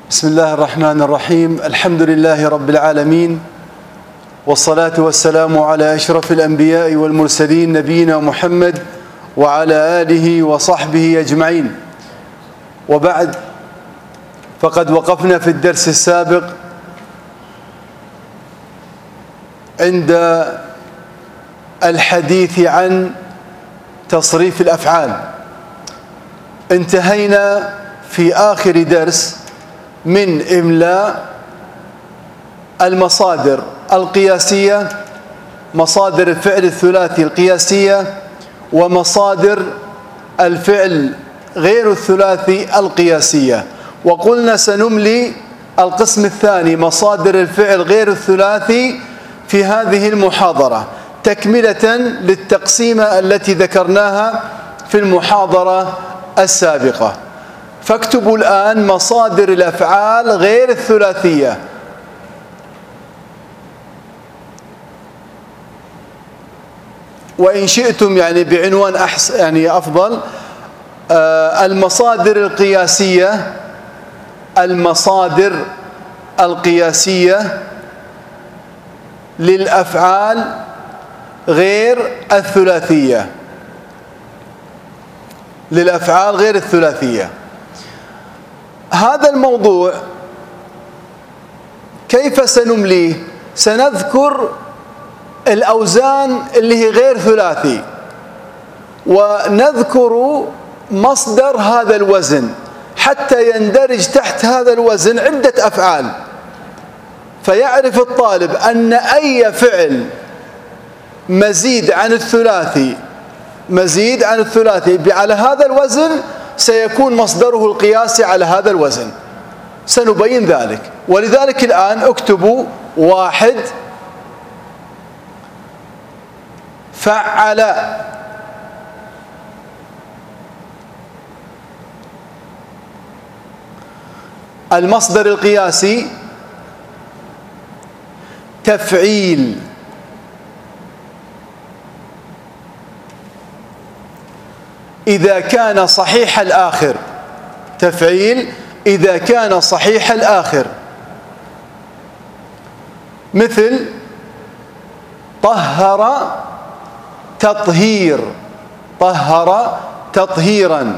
بسم الله الرحمن الرحيم. الحمد لله رب العالمين، والصلاة والسلام على أشرف الأنبياء والمرسلين نبينا محمد وعلى آله وصحبه أجمعين. وبعد، فقد وقفنا في الدرس السابق عند الحديث عن تصريف الأفعال. انتهينا في آخر درس من إملاء المصادر القياسية، مصادر الفعل الثلاثي القياسية ومصادر الفعل غير الثلاثي القياسية. وقلنا سنملي القسم الثاني، مصادر الفعل غير الثلاثي، في هذه المحاضرة تكملة للتقسيمة التي ذكرناها في المحاضرة السابقة. فاكتبوا الآن مصادر الأفعال غير الثلاثية. وإن شئتم بعنوان أفضل، المصادر القياسية، المصادر القياسية للأفعال غير الثلاثية، للأفعال غير الثلاثية. هذا الموضوع كيف سنمليه؟ سنذكر الأوزان اللي هي غير ثلاثي، ونذكر مصدر هذا الوزن حتى يندرج تحت هذا الوزن عدة أفعال، فيعرف الطالب أن أي فعل مزيد عن الثلاثي على هذا الوزن سيكون مصدره القياسي على هذا الوزن. سنبين ذلك. ولذلك الآن اكتبوا: واحد، فعل، المصدر القياسي تفعيل، إذا كان صحيح الآخر، تفعيل إذا كان صحيح الآخر، مثل طهر تطهير، طهر تطهيرا.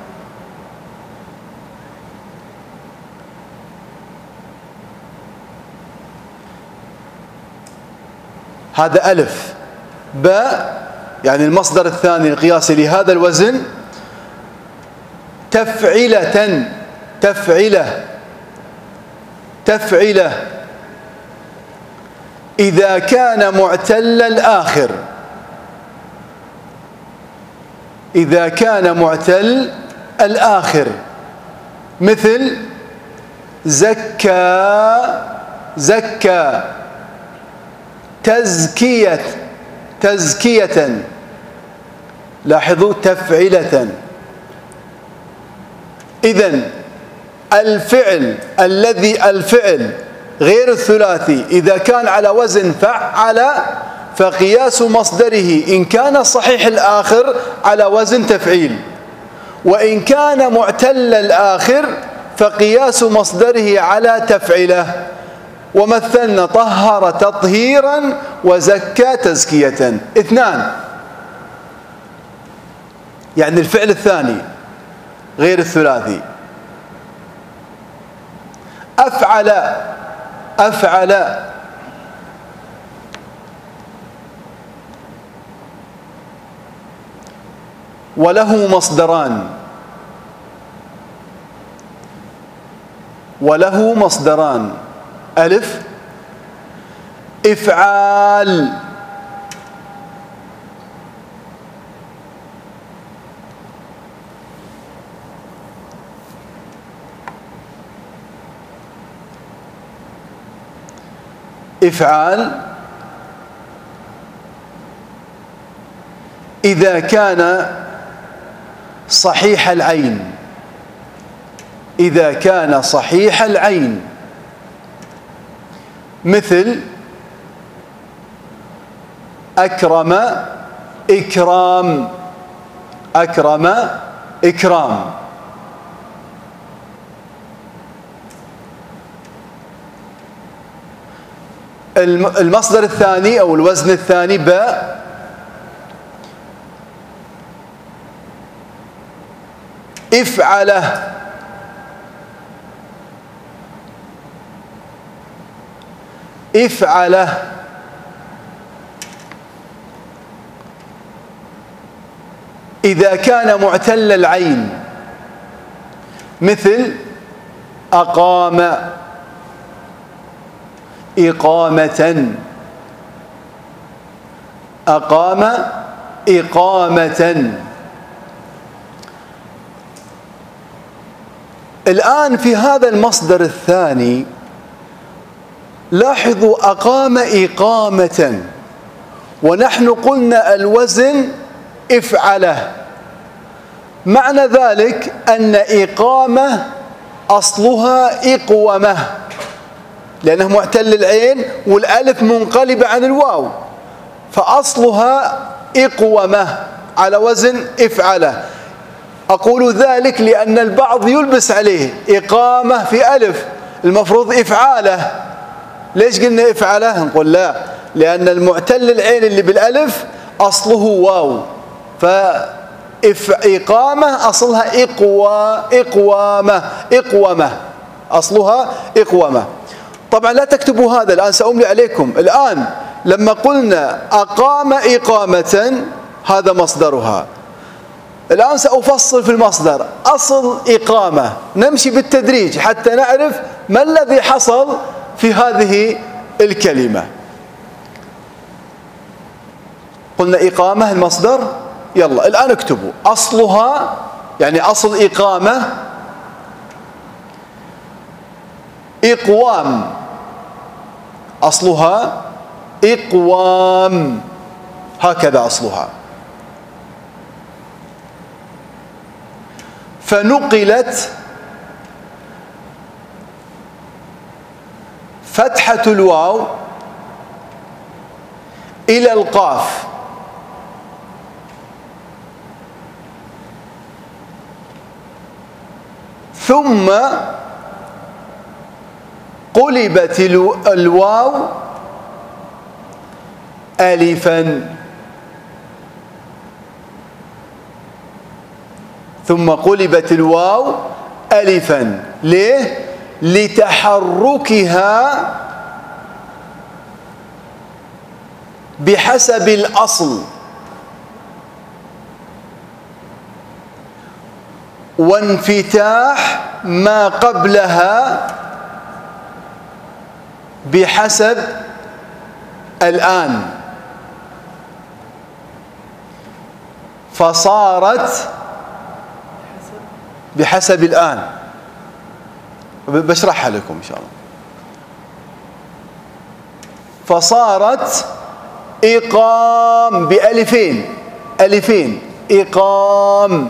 هذا ألف. باء المصدر الثاني القياسي لهذا الوزن تفعلة، تفعلة إذا كان معتل الآخر، إذا كان معتل الآخر، مثل زكى، تزكية. لاحظوا، تفعلة. إذن الفعل غير الثلاثي إذا كان على وزن فعل فقياس مصدره إن كان صحيح الآخر على وزن تفعيل، وإن كان معتل الآخر فقياس مصدره على تفعله. ومثلنا: طهر تطهيرا وزكى تزكية. اثنان، الفعل الثاني غير الثلاثي. أفعل وله مصدران، ألف، إفعال، إذا كان صحيح العين، إذا كان صحيح العين، مثل أكرم إكرام، أكرم إكرام. المصدر الثاني أو الوزن الثاني باء. افعله. افعله. إذا كان معتل العين مثل أقام، إقامة، أقام إقامة. الآن في هذا المصدر الثاني لاحظوا أقام إقامة، ونحن قلنا الوزن افعله. معنى ذلك أن إقامة أصلها إقومة، لأنه معتل العين والألف منقلبة عن الواو، فأصلها إقومة على وزن افعله. أقول ذلك لأن البعض يلبس عليه إقامة في ألف، المفروض إفعاله. ليش قلنا إفعاله؟ نقول لا، لأن المعتل العين اللي بالألف أصله واو، فإقامة أصلها إقوامة، إقومة أصلها إقومة. طبعا لا تكتبوا هذا الآن، سأملي عليكم. الآن لما قلنا أقام إقامة هذا مصدرها. الآن سأفصل في المصدر. أصل إقامة، نمشي بالتدريج حتى نعرف ما الذي حصل في هذه الكلمة. قلنا إقامة المصدر، يلا الآن اكتبوا أصلها، يعني أصل إقامة إقوام، أصلها إقوام، هكذا أصلها. فنقلت فتحة الواو إلى القاف، ثم قلبت الواو ألفا، ثم قلبت الواو ألفا. ليه؟ لتحركها بحسب الأصل، وانفتاح ما قبلها بحسب الآن، فصارت بحسب الآن. بشرحها لكم إن شاء الله. فصارت إقام بألفين، ألفين، إقام،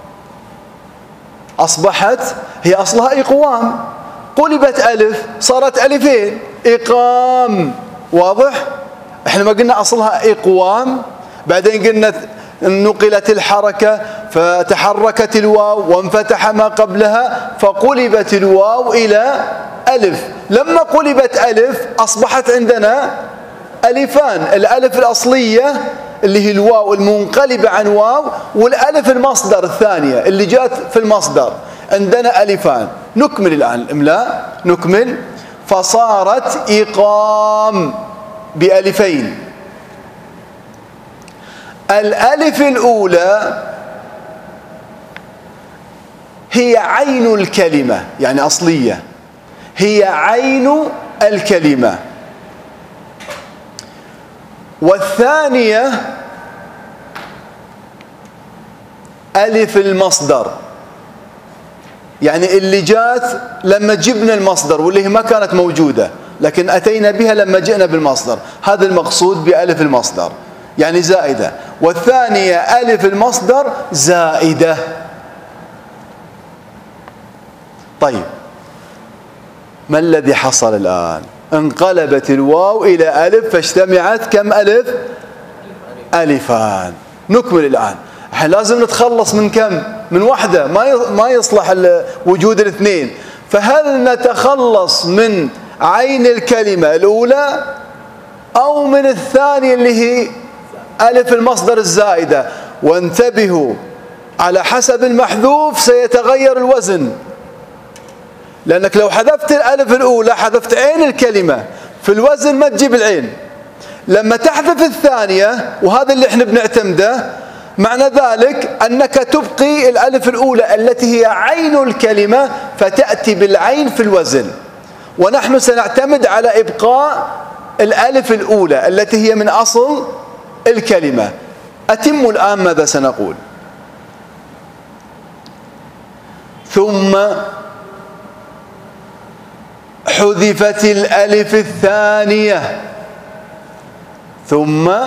أصبحت هي أصلها إقوام، قلبت ألف صارت ألفين، إقام. واضح؟ إحنا ما قلنا أصلها إقوام، بعدين قلنا نقلت الحركة فتحركت الواو وانفتح ما قبلها فقلبت الواو إلى ألف. لما قلبت ألف أصبحت عندنا ألفان، الألف الأصلية اللي هي الواو المنقلبة عن واو، والألف المصدر الثانية اللي جاءت في المصدر، عندنا ألفان. نكمل الآن الإملاء، نكمل. فصارت إقام بألفين. الألف الأولى هي عين الكلمة، يعني أصلية، هي عين الكلمة. والثانية ألف المصدر، يعني اللي جات لما جبنا المصدر، واللي هي ما كانت موجودة لكن أتينا بها لما جئنا بالمصدر، هذا المقصود بألف المصدر، يعني زائدة. والثانية ألف المصدر زائدة. طيب ما الذي حصل الآن؟ انقلبت الواو إلى ألف فاجتمعت كم ألف؟ ألفان. نكمل الآن. لازم نتخلص من كم؟ من واحدة، ما يصلح وجود الاثنين. فهل نتخلص من عين الكلمة الأولى أو من الثانية اللي هي ألف المصدر الزائدة. وانتبهوا، على حسب المحذوف سيتغير الوزن، لأنك لو حذفت الألف الأولى حذفت عين الكلمة، في الوزن ما تجيب العين. لما تحذف الثانية، وهذا اللي احنا بنعتمده، معنى ذلك أنك تبقي الألف الأولى التي هي عين الكلمة، فتأتي بالعين في الوزن. ونحن سنعتمد على إبقاء الألف الأولى التي هي من أصل الكلمة. أتم الآن ماذا سنقول؟ ثم حذفت الألف الثانية. ثم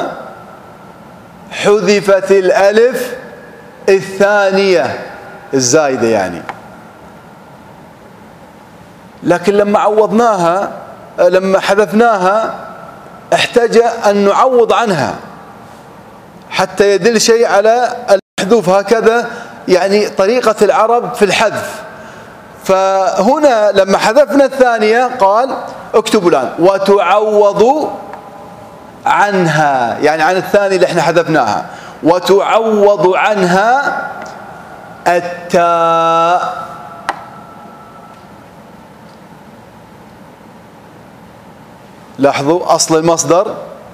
حذفت الألف الثانية الزايدة يعني. لكن لما عوضناها، لما حذفناها، احتاج أن نعوض عنها حتى يدل شيء على المحذوف. هكذا يعني طريقة العرب في الحذف. فهنا لما حذفنا الثانية قال اكتبوا الآن وتعوض عنها، يعني عن الثانية اللي احنا حذفناها، وتعوض عنها التاء. لاحظوا أصل المصدر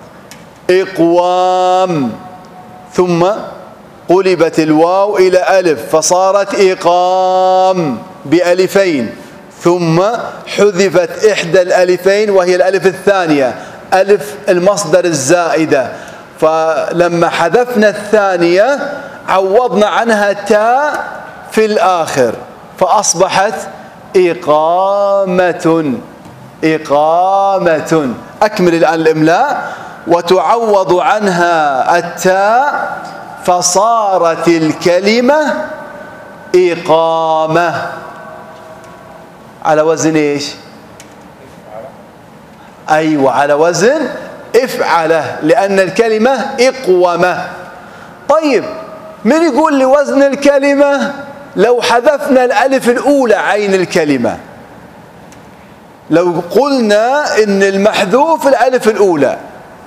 إقوام، ثم قلبت الواو إلى ألف فصارت إقام بألفين، ثم حذفت إحدى الألفين وهي الألف الثانية، ألف المصدر الزائدة. فلما حذفنا الثانية عوضنا عنها تاء في الآخر فأصبحت إقامة. إقامة. أكمل الآن الإملاء. وتعوض عنها التاء فصارت الكلمة إقامة. على وزن إيش؟ أيوة، على وزن افعله، لأن الكلمة إقومة. طيب، من يقول لي وزن الكلمة لو حذفنا الألف الأولى عين الكلمة؟ لو قلنا إن المحذوف الألف الأولى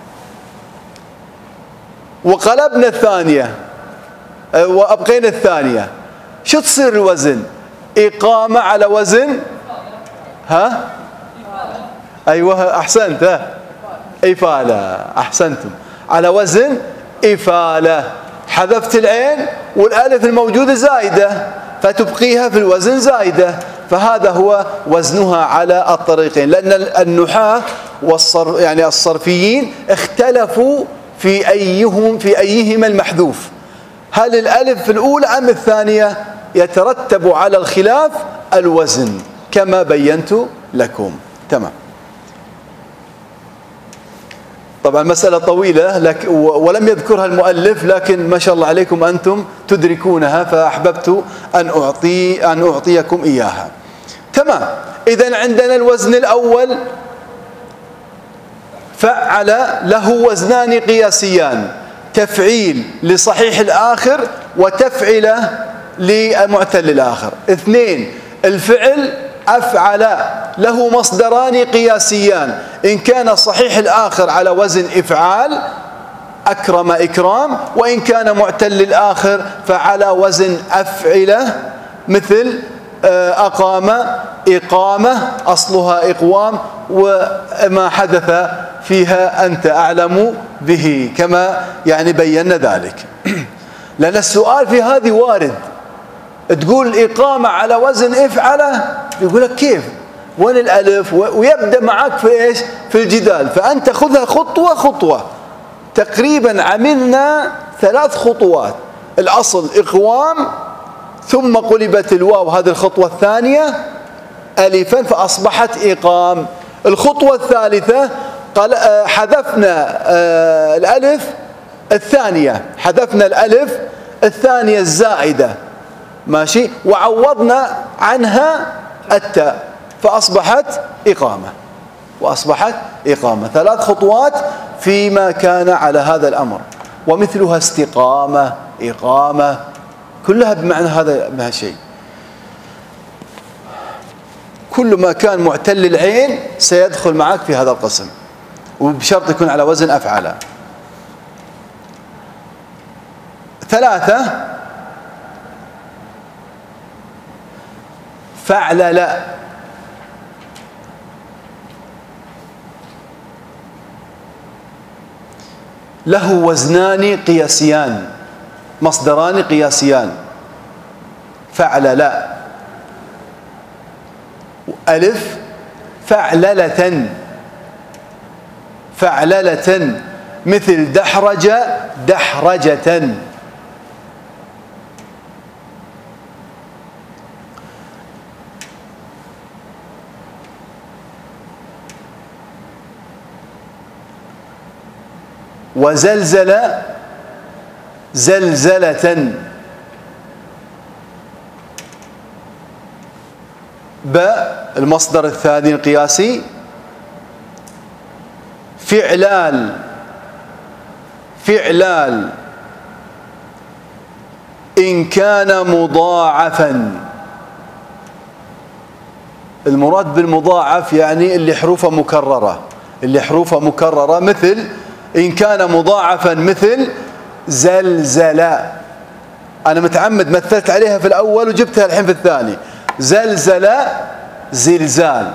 وقلبنا الثانية وأبقينا الثانية، شو تصير الوزن؟ إقامة على وزن ها؟ أيوة أحسنت، ها؟ إفالة. أحسنتم، على وزن إفالة. حذفت العين والألف الموجودة زايدة فتبقيها في الوزن زايدة، فهذا هو وزنها على الطريقين. لأن النحاة يعني الصرفيين اختلفوا في أيهما المحذوف، هل الألف الأولى أم الثانية؟ يترتب على الخلاف الوزن كما بينت لكم. تمام. طبعا مسألة طويلة ولم يذكرها المؤلف، لكن ما شاء الله عليكم أنتم تدركونها، فأحببت أن أعطيكم إياها. تمام. إذن عندنا الوزن الأول فعل، له وزنان قياسيان: تفعيل لصحيح الآخر وتفعله لمعتل الآخر. اثنين، الفعل أفعل له مصدران قياسيان: إن كان صحيح الآخر على وزن إفعال أكرم إكرام، وإن كان معتل الآخر فعلى وزن أفعله، مثل أقام إقامة أصلها إقوام، وما حدث فيها أنت أعلم به، كما يعني بينا ذلك. لأن السؤال في هذه وارد، تقول إقامة على وزن إفعله، يقول لك كيف؟ وين الألف؟ ويبدأ معك في إيش؟ في الجدال. فأنت خذها خطوة خطوة. تقريبا عملنا 3 خطوات: الأصل إقوام، ثم قلبت الواو، هذه الخطوة الثانية، ألفا فأصبحت إقام. الخطوة الثالثة حذفنا الألف الثانية، حذفنا الألف الثانية الزائدة، ماشي، وعوضنا عنها التاء فأصبحت إقامة. وأصبحت إقامة. 3 خطوات فيما كان على هذا الأمر، ومثلها استقامة، إقامة، كلها بمعنى هذا الشيء. كل ما كان معتل العين سيدخل معك في هذا القسم. وبشرط يكون على وزن أفعل. 3 فعلل. له وزنان قياسيان، مصدران قياسيان. فعلل. ألف فعللة. فعللة مثل دحرج دحرجة. وزلزل زلزلة. باء المصدر الثاني القياسي فعلال. فعلال إن كان مضاعفا. المراد بالمضاعف يعني اللي حروفه مكررة، اللي حروفه مكررة، مثل إن كان مضاعفا مثل زلزلة. أنا متعمد مثلت عليها في الأول وجبتها الحين في الثاني. زلزلة زلزال.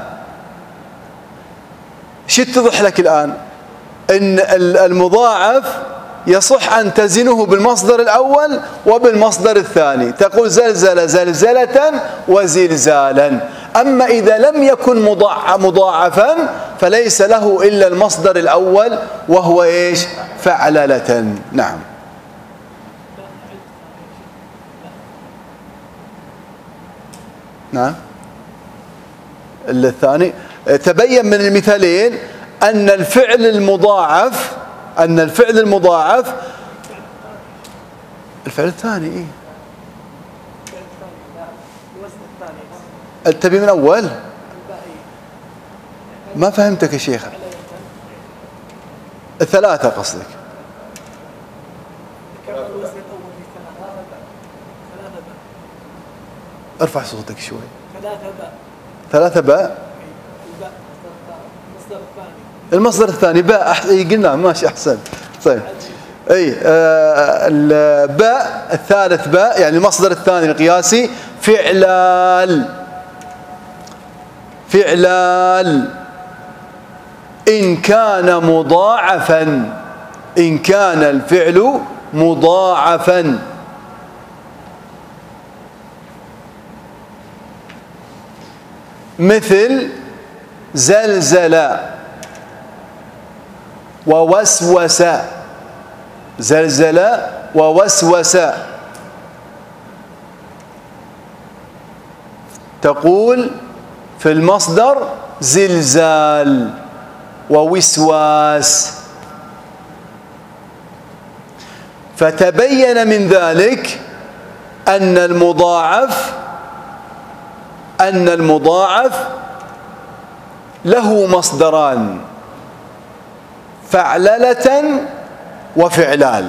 شو اتضح لك الآن؟ إن المضاعف يصح أن تزنه بالمصدر الأول وبالمصدر الثاني، تقول زلزل زلزلة وزلزالا. أما إذا لم يكن مضاعفا فليس له إلا المصدر الأول وهو إيش؟ فعللة. نعم. نعم. الثاني تبين من المثالين أن الفعل المضاعف، أن الفعل المضاعف الفعل الثاني إيه؟ تبي من أول؟ ما فهمتك يا شيخ. 3 قصدك. ارفع صوتك شوي. 3 باء. المصدر الثاني باء. قلنا ماشي أحسن. طيب اي الباء الثالث باء يعني المصدر الثاني القياسي فعلال. فعلال إن كان مضاعفا. إن كان الفعل مضاعفا. مثل زلزل ووسوس. زلزل ووسوس تقول في المصدر زلزال ووسواس. فتبين من ذلك أن المضاعف له مصدران، فعللة وفعلال.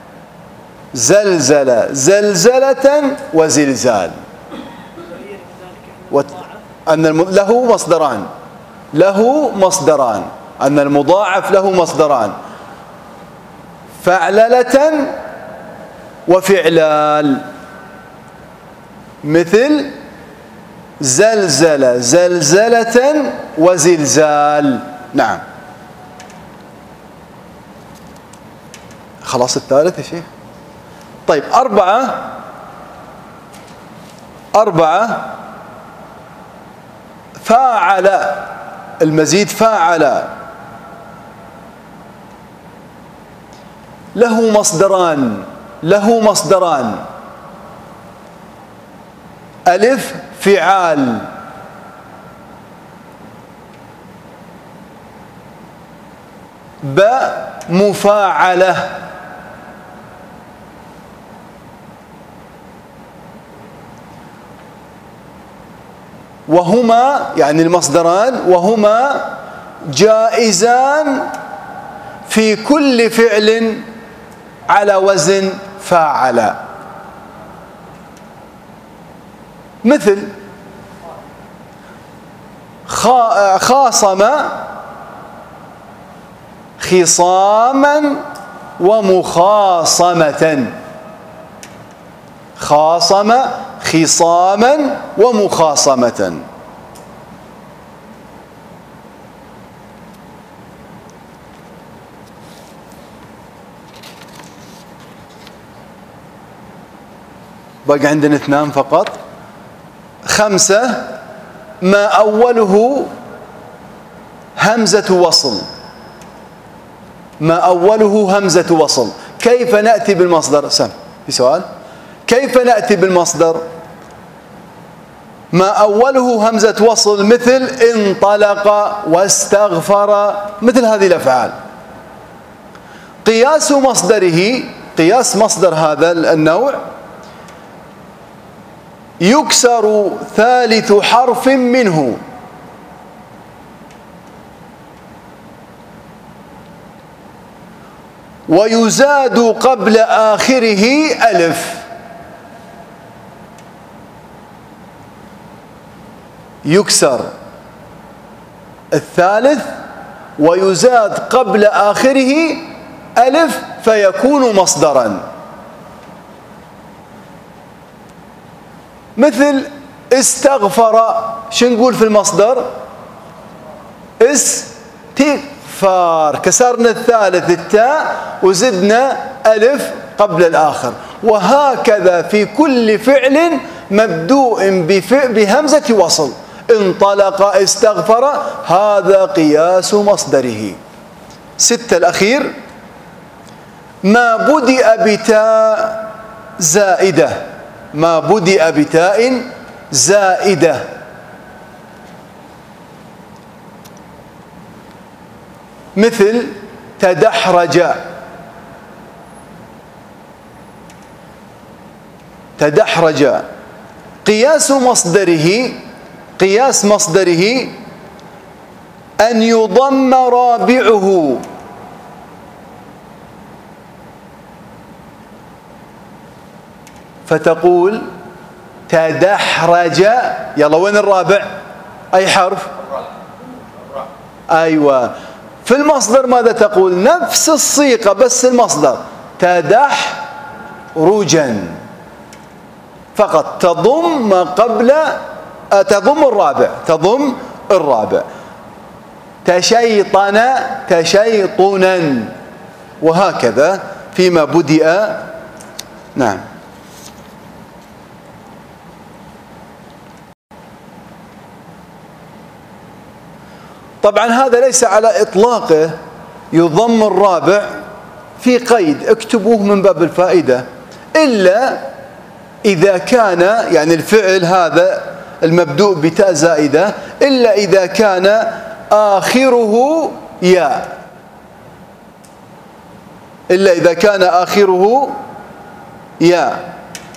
زلزل زلزلة وزلزال. أن له مصدران، له مصدران، أن المضاعف له مصدران، فعللة وفعلال. مثل زلزل زلزلة وزلزال. نعم. خلاص الثالث يا شيخ. طيب 4 فاعل. المزيد فاعل له مصدران. ألف فعال. باء مفاعلة. وهما يعني المصدران وهما جائزان في كل فعل على وزن فاعل. مثل خاصم خصاما ومخاصمة. خاصم خصاما ومخاصمة. بقى عندنا 2 فقط. 5 ما أوله همزة وصل. ما أوله همزة وصل. كيف نأتي بالمصدر؟ سم في سؤال. كيف نأتي بالمصدر؟ ما أوله همزة وصل مثل انطلق واستغفر، مثل هذه الأفعال. قياس مصدره، قياس مصدر هذا النوع، يكسر ثالث حرف منه، ويزاد قبل آخره ألف. يكسر الثالث ويزاد قبل آخره ألف فيكون مصدرا. مثل استغفر، شو نقول في المصدر؟ استغفار، كسرنا الثالث التاء وزدنا ألف قبل الآخر. وهكذا في كل فعل مبدوء بهمزة وصل. انطلق استغفر، هذا قياس مصدره. 6 الأخير، ما بدأ بتاء زائدة. ما بدأ بتاء زائدة. مثل تدحرج. تدحرج قياس مصدره، قياس مصدره أن يضم رابعه. فتقول تدحرج. يلا وين الرابع؟ أي حرف؟ أيوة. في المصدر ماذا تقول؟ نفس الصيغة بس المصدر تدحرجا، فقط تضم ما قبل، تضم الرابع، تضم الرابع. تشيطن تشيطنا، وهكذا فيما بدأ. نعم. طبعا هذا ليس على إطلاقه يضم الرابع، في قيد اكتبوه من باب الفائدة، إلا إذا كان يعني الفعل هذا المبدوء بتاء زائدة، إلا إذا كان آخره ياء، إلا إذا كان آخره ياء،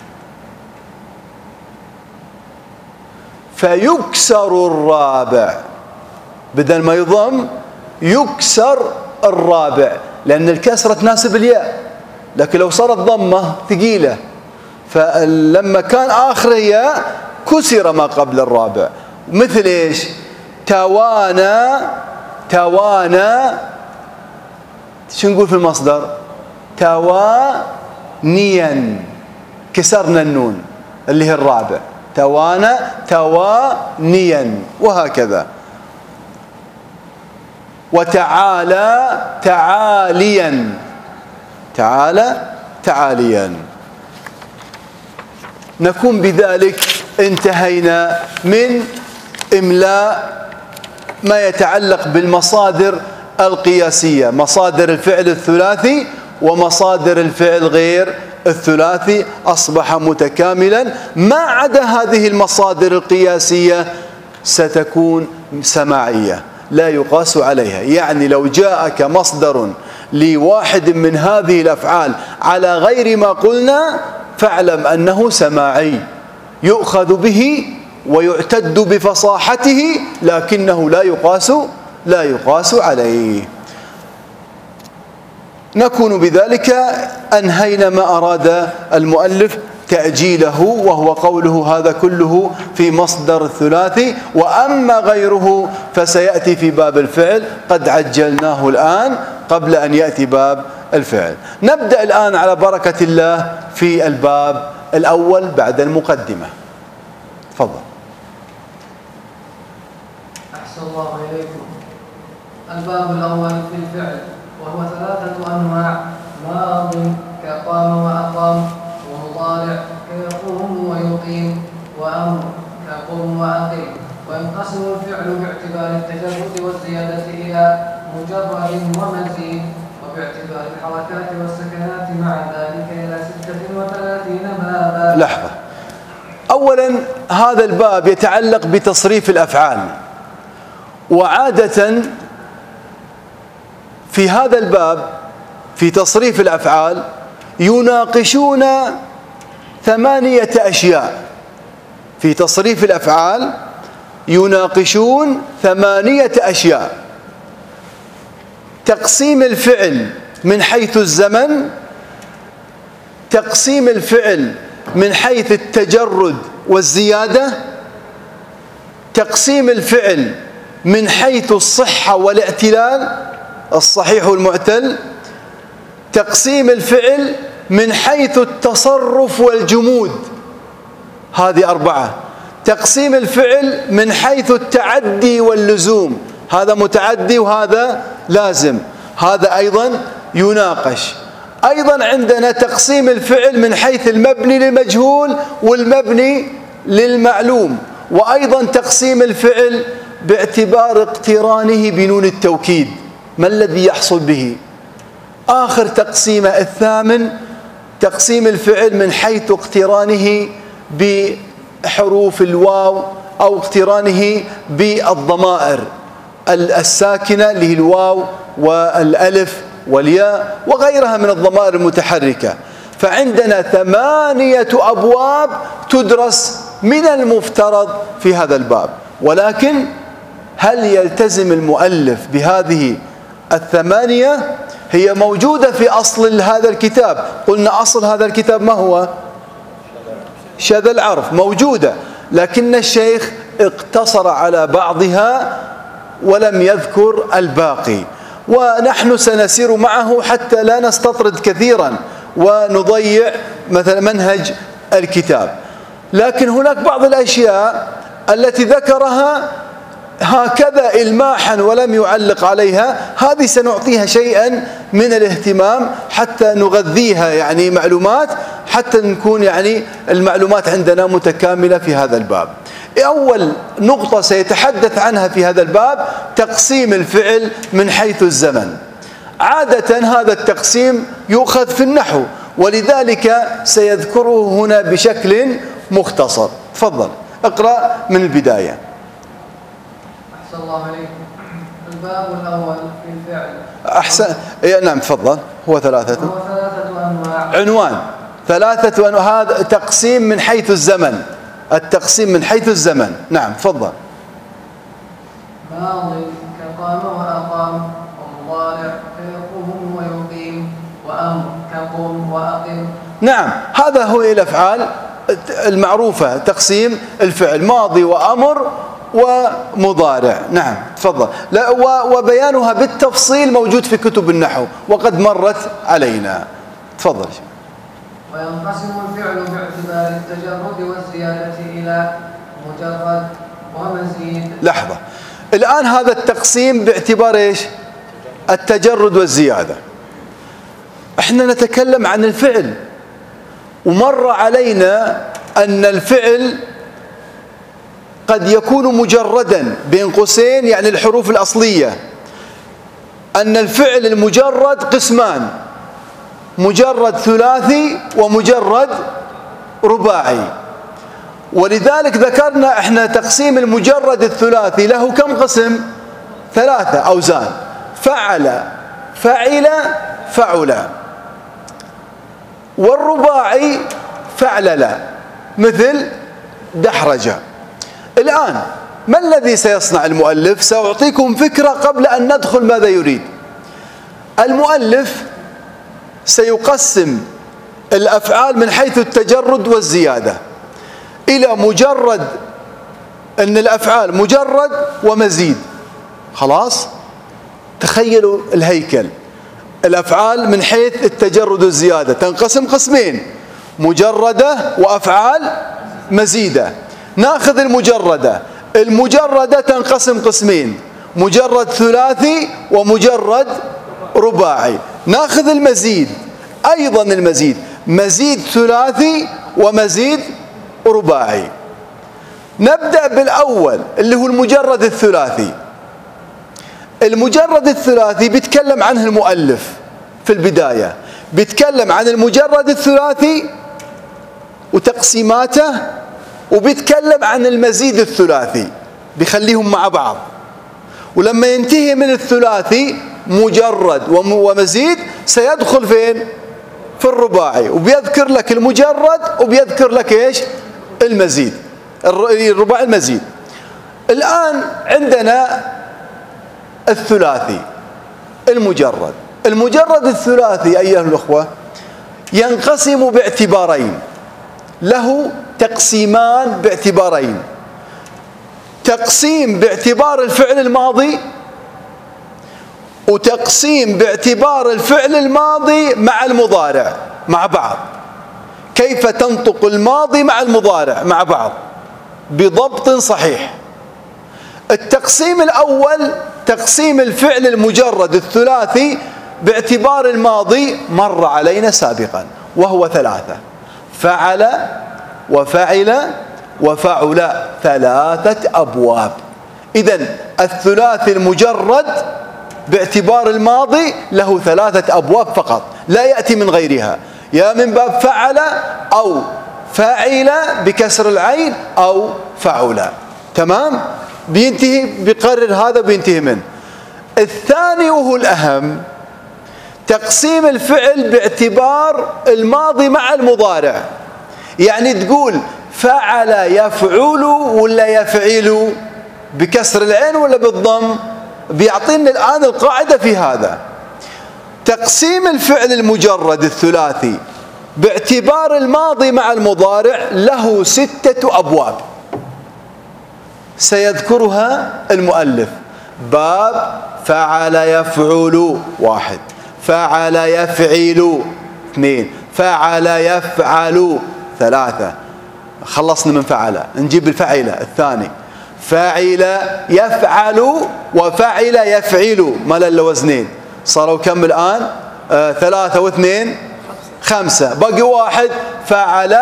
فيكسر الرابع، بدل ما يضم يكسر الرابع، لأن الكسرة تناسب الياء، لكن لو صارت ضمة ثقيلة، فلما كان آخره ياء كسر ما قبل الرابع. مثل إيش؟ توانى. توانى شو نقول في المصدر؟ توانيا، كسرنا النون اللي هي الرابع، توانى توانيا، وهكذا. وتعالى تعاليا، تعالى تعاليا. نكون بذلك انتهينا من إملاء ما يتعلق بالمصادر القياسية، مصادر الفعل الثلاثي ومصادر الفعل غير الثلاثي، أصبح متكاملا. ما عدا هذه المصادر القياسية ستكون سماعية لا يقاس عليها، يعني لو جاءك مصدر لواحد من هذه الأفعال على غير ما قلنا فاعلم أنه سماعي يؤخذ به ويعتد بفصاحته، لكنه لا يقاس عليه. نكون بذلك أنهينا ما أراد المؤلف تأجيله، وهو قوله هذا كله في مصدر الثلاثي، وأما غيره فسيأتي في باب الفعل، قد عجلناه الآن. قبل أن يأتي باب الفعل. نبدأ الآن على بركة الله في الباب الأول بعد المقدمة. تفضل. أحسن الله إليكم. الباب الأول في الفعل، وهو 3 أنواع: ماض كقام وأقام، ومضارع كيقوم ويقيم، وأمر كقم وأقم. وينقسم الفعل باعتبار التجرد والزيادة إلى مجرد ومزيد، وباعتبار الحركات والسكنات مع ذلك إلى 36 بابا. لحظة، أولا هذا الباب يتعلق بتصريف الأفعال، وعادة في هذا الباب في تصريف الأفعال يناقشون 8 أشياء. في تصريف الأفعال يناقشون 8 أشياء: تقسيم الفعل من حيث الزمن، تقسيم الفعل من حيث التجرد والزيادة، تقسيم الفعل من حيث الصحة والاعتلال، الصحيح والمعتل، تقسيم الفعل من حيث التصرف والجمود، هذه 4. تقسيم الفعل من حيث التعدي واللزوم، هذا متعدي وهذا لازم، هذا أيضا يناقش. أيضا عندنا تقسيم الفعل من حيث المبني للمجهول والمبني للمعلوم، وأيضا تقسيم الفعل باعتبار اقترانه بنون التوكيد، ما الذي يحصل به. آخر تقسيمة 8 تقسيم الفعل من حيث اقترانه بحروف الواو أو اقترانه بالضمائر الساكنة اللي هي الواو والألف والياء وغيرها من الضمائر المتحركة. فعندنا 8 أبواب تدرس من المفترض في هذا الباب، ولكن هل يلتزم المؤلف بهذه 8؟ هي موجودة في أصل هذا الكتاب. قلنا أصل هذا الكتاب ما هو؟ شذا العرف، موجودة، لكن الشيخ اقتصر على بعضها ولم يذكر الباقي، ونحن سنسير معه حتى لا نستطرد كثيرا ونضيع مثلا منهج الكتاب. لكن هناك بعض الأشياء التي ذكرها هكذا إلماحا ولم يعلق عليها، هذه سنعطيها شيئا من الاهتمام حتى نغذيها يعني معلومات، حتى نكون يعني المعلومات عندنا متكاملة في هذا الباب. أول نقطة سيتحدث عنها في هذا الباب تقسيم الفعل من حيث الزمن. عادة هذا التقسيم يؤخذ في النحو، ولذلك سيذكره هنا بشكل مختصر. تفضل اقرأ من البداية. أحسن الله عليكم. الباب الأول في الفعل. أحسن. نعم تفضل. هو 3 أنواع. عنوان 3 أنواع. هذا تقسيم من حيث الزمن، التقسيم من حيث الزمن. نعم تفضل. ماض كقام وأقام، ومضارع كيقوم ويقيم، وأمر كقم وأقم. نعم، هذا هو الأفعال المعروفة، تقسيم الفعل ماضي وأمر ومضارع. نعم تفضل. وبيانها بالتفصيل موجود في كتب النحو وقد مرت علينا. تفضل. وينقسم الفعل باعتبار التجرد والزيادة إلى مجرد ومزيد. لحظة، الآن هذا التقسيم باعتبار إيش؟ التجرد والزيادة. احنا نتكلم عن الفعل، ومر علينا أن الفعل قد يكون مجردا بين قوسين، يعني الحروف الأصلية، أن الفعل المجرد قسمان: مجرد ثلاثي ومجرد رباعي. ولذلك ذكرنا احنا تقسيم المجرد الثلاثي له كم قسم؟ 3 أوزان: فعل، فعل، فعل. والرباعي فعلل، مثل دحرج. الآن ما الذي سيصنع المؤلف؟ سأعطيكم فكرة قبل أن ندخل ماذا يريد. المؤلف سيقسم الأفعال من حيث التجرد والزيادة إلى مجرد، أن الأفعال مجرد ومزيد. خلاص؟ تخيلوا الهيكل: الأفعال من حيث التجرد والزيادة تنقسم قسمين: مجردة وأفعال مزيدة. ناخذ المجردة. المجردة تنقسم قسمين: مجرد ثلاثي ومجرد رباعي. ناخذ المزيد، أيضا المزيد، مزيد ثلاثي ومزيد رباعي. نبدأ بالأول اللي هو المجرد الثلاثي. المجرد الثلاثي بيتكلم عنه المؤلف في البداية، بيتكلم عن المجرد الثلاثي وتقسيماته، وبيتكلم عن المزيد الثلاثي، بيخليهم مع بعض. ولما ينتهي من الثلاثي مجرد ومزيد سيدخل فين؟ في الرباعي، وبيذكر لك المجرد وبيذكر لك ايش؟ المزيد، الرباعي المزيد. الآن عندنا الثلاثي المجرد. المجرد الثلاثي أيها الأخوة ينقسم باعتبارين، له تقسيمان باعتبارين: تقسيم باعتبار الفعل الماضي، وتقسيم باعتبار الفعل الماضي مع المضارع مع بعض. كيف تنطق الماضي مع المضارع مع بعض بضبط صحيح. التقسيم الأول تقسيم الفعل المجرد الثلاثي باعتبار الماضي مر علينا سابقا، وهو ثلاثة: فعل وفعل وفعل، ثلاثة أبواب. إذن الثلاثي المجرد باعتبار الماضي له ثلاثة أبواب فقط، لا يأتي من غيرها، يا من باب فعل أو فاعل بكسر العين أو فعل. تمام؟ بينتهي بقرر هذا بينتهي منه. الثاني وهو الأهم تقسيم الفعل باعتبار الماضي مع المضارع. يعني تقول فعل يفعل ولا يفعل بكسر العين ولا بالضم؟ بيعطينا الآن القاعدة في هذا. تقسيم الفعل المجرد الثلاثي باعتبار الماضي مع المضارع له 6 أبواب سيذكرها المؤلف: باب فعل يفعل 1، فعل يفعل 2، فعل يفعل 3. خلصنا من فعل، نجيب الفعل الثاني: فعل يفعل وفعل يفعل، ما له وزنين. صاروا كم الآن؟ 3 و2 5. بقي 1: فعل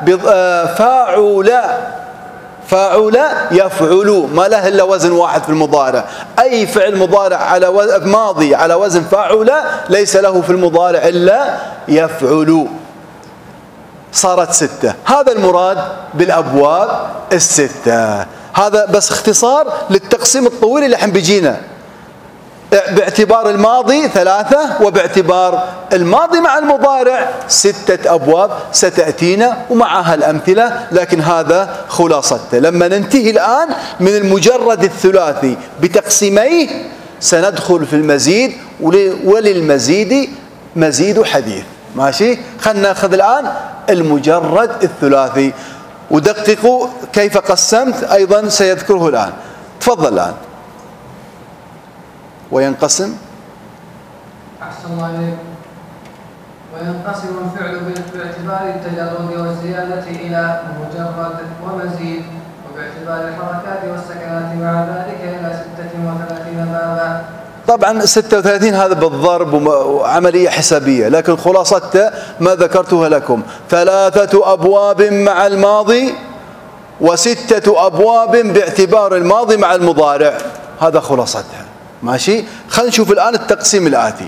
فاعل يفعل، ما له إلا وزن واحد في المضارع. أي فعل مضارع على ماضي على وزن فاعل ليس له في المضارع إلا يفعل. صارت 6. هذا المراد بالأبواب 6. هذا بس اختصار للتقسيم الطويل اللي الحين بيجينا. باعتبار الماضي 3، وباعتبار الماضي مع المضارع 6 أبواب ستأتينا ومعها الأمثلة، لكن هذا خلاصته. لما ننتهي الآن من المجرد الثلاثي بتقسيميه سندخل في المزيد، وللمزيد مزيد حديث. ماشي؟ خلنا ناخذ الآن المجرد الثلاثي، ودققوا كيف قسمت أيضا سيذكره الآن. تفضل الآن. وينقسم. أحسن الله عليك. وينقسم الفعل باعتبار التجرد والزيادة إلى مجرد ومزيد، وباعتبار الحركات والسكنات مع ذلك إلى 36 بابا. طبعا 36 هذا بالضرب وعملية حسابية، لكن خلاصته ما ذكرتها لكم: 3 أبواب مع الماضي، و6 أبواب باعتبار الماضي مع المضارع. هذا خلاصتها. ماشي؟ خلينا نشوف الآن التقسيم الآتي.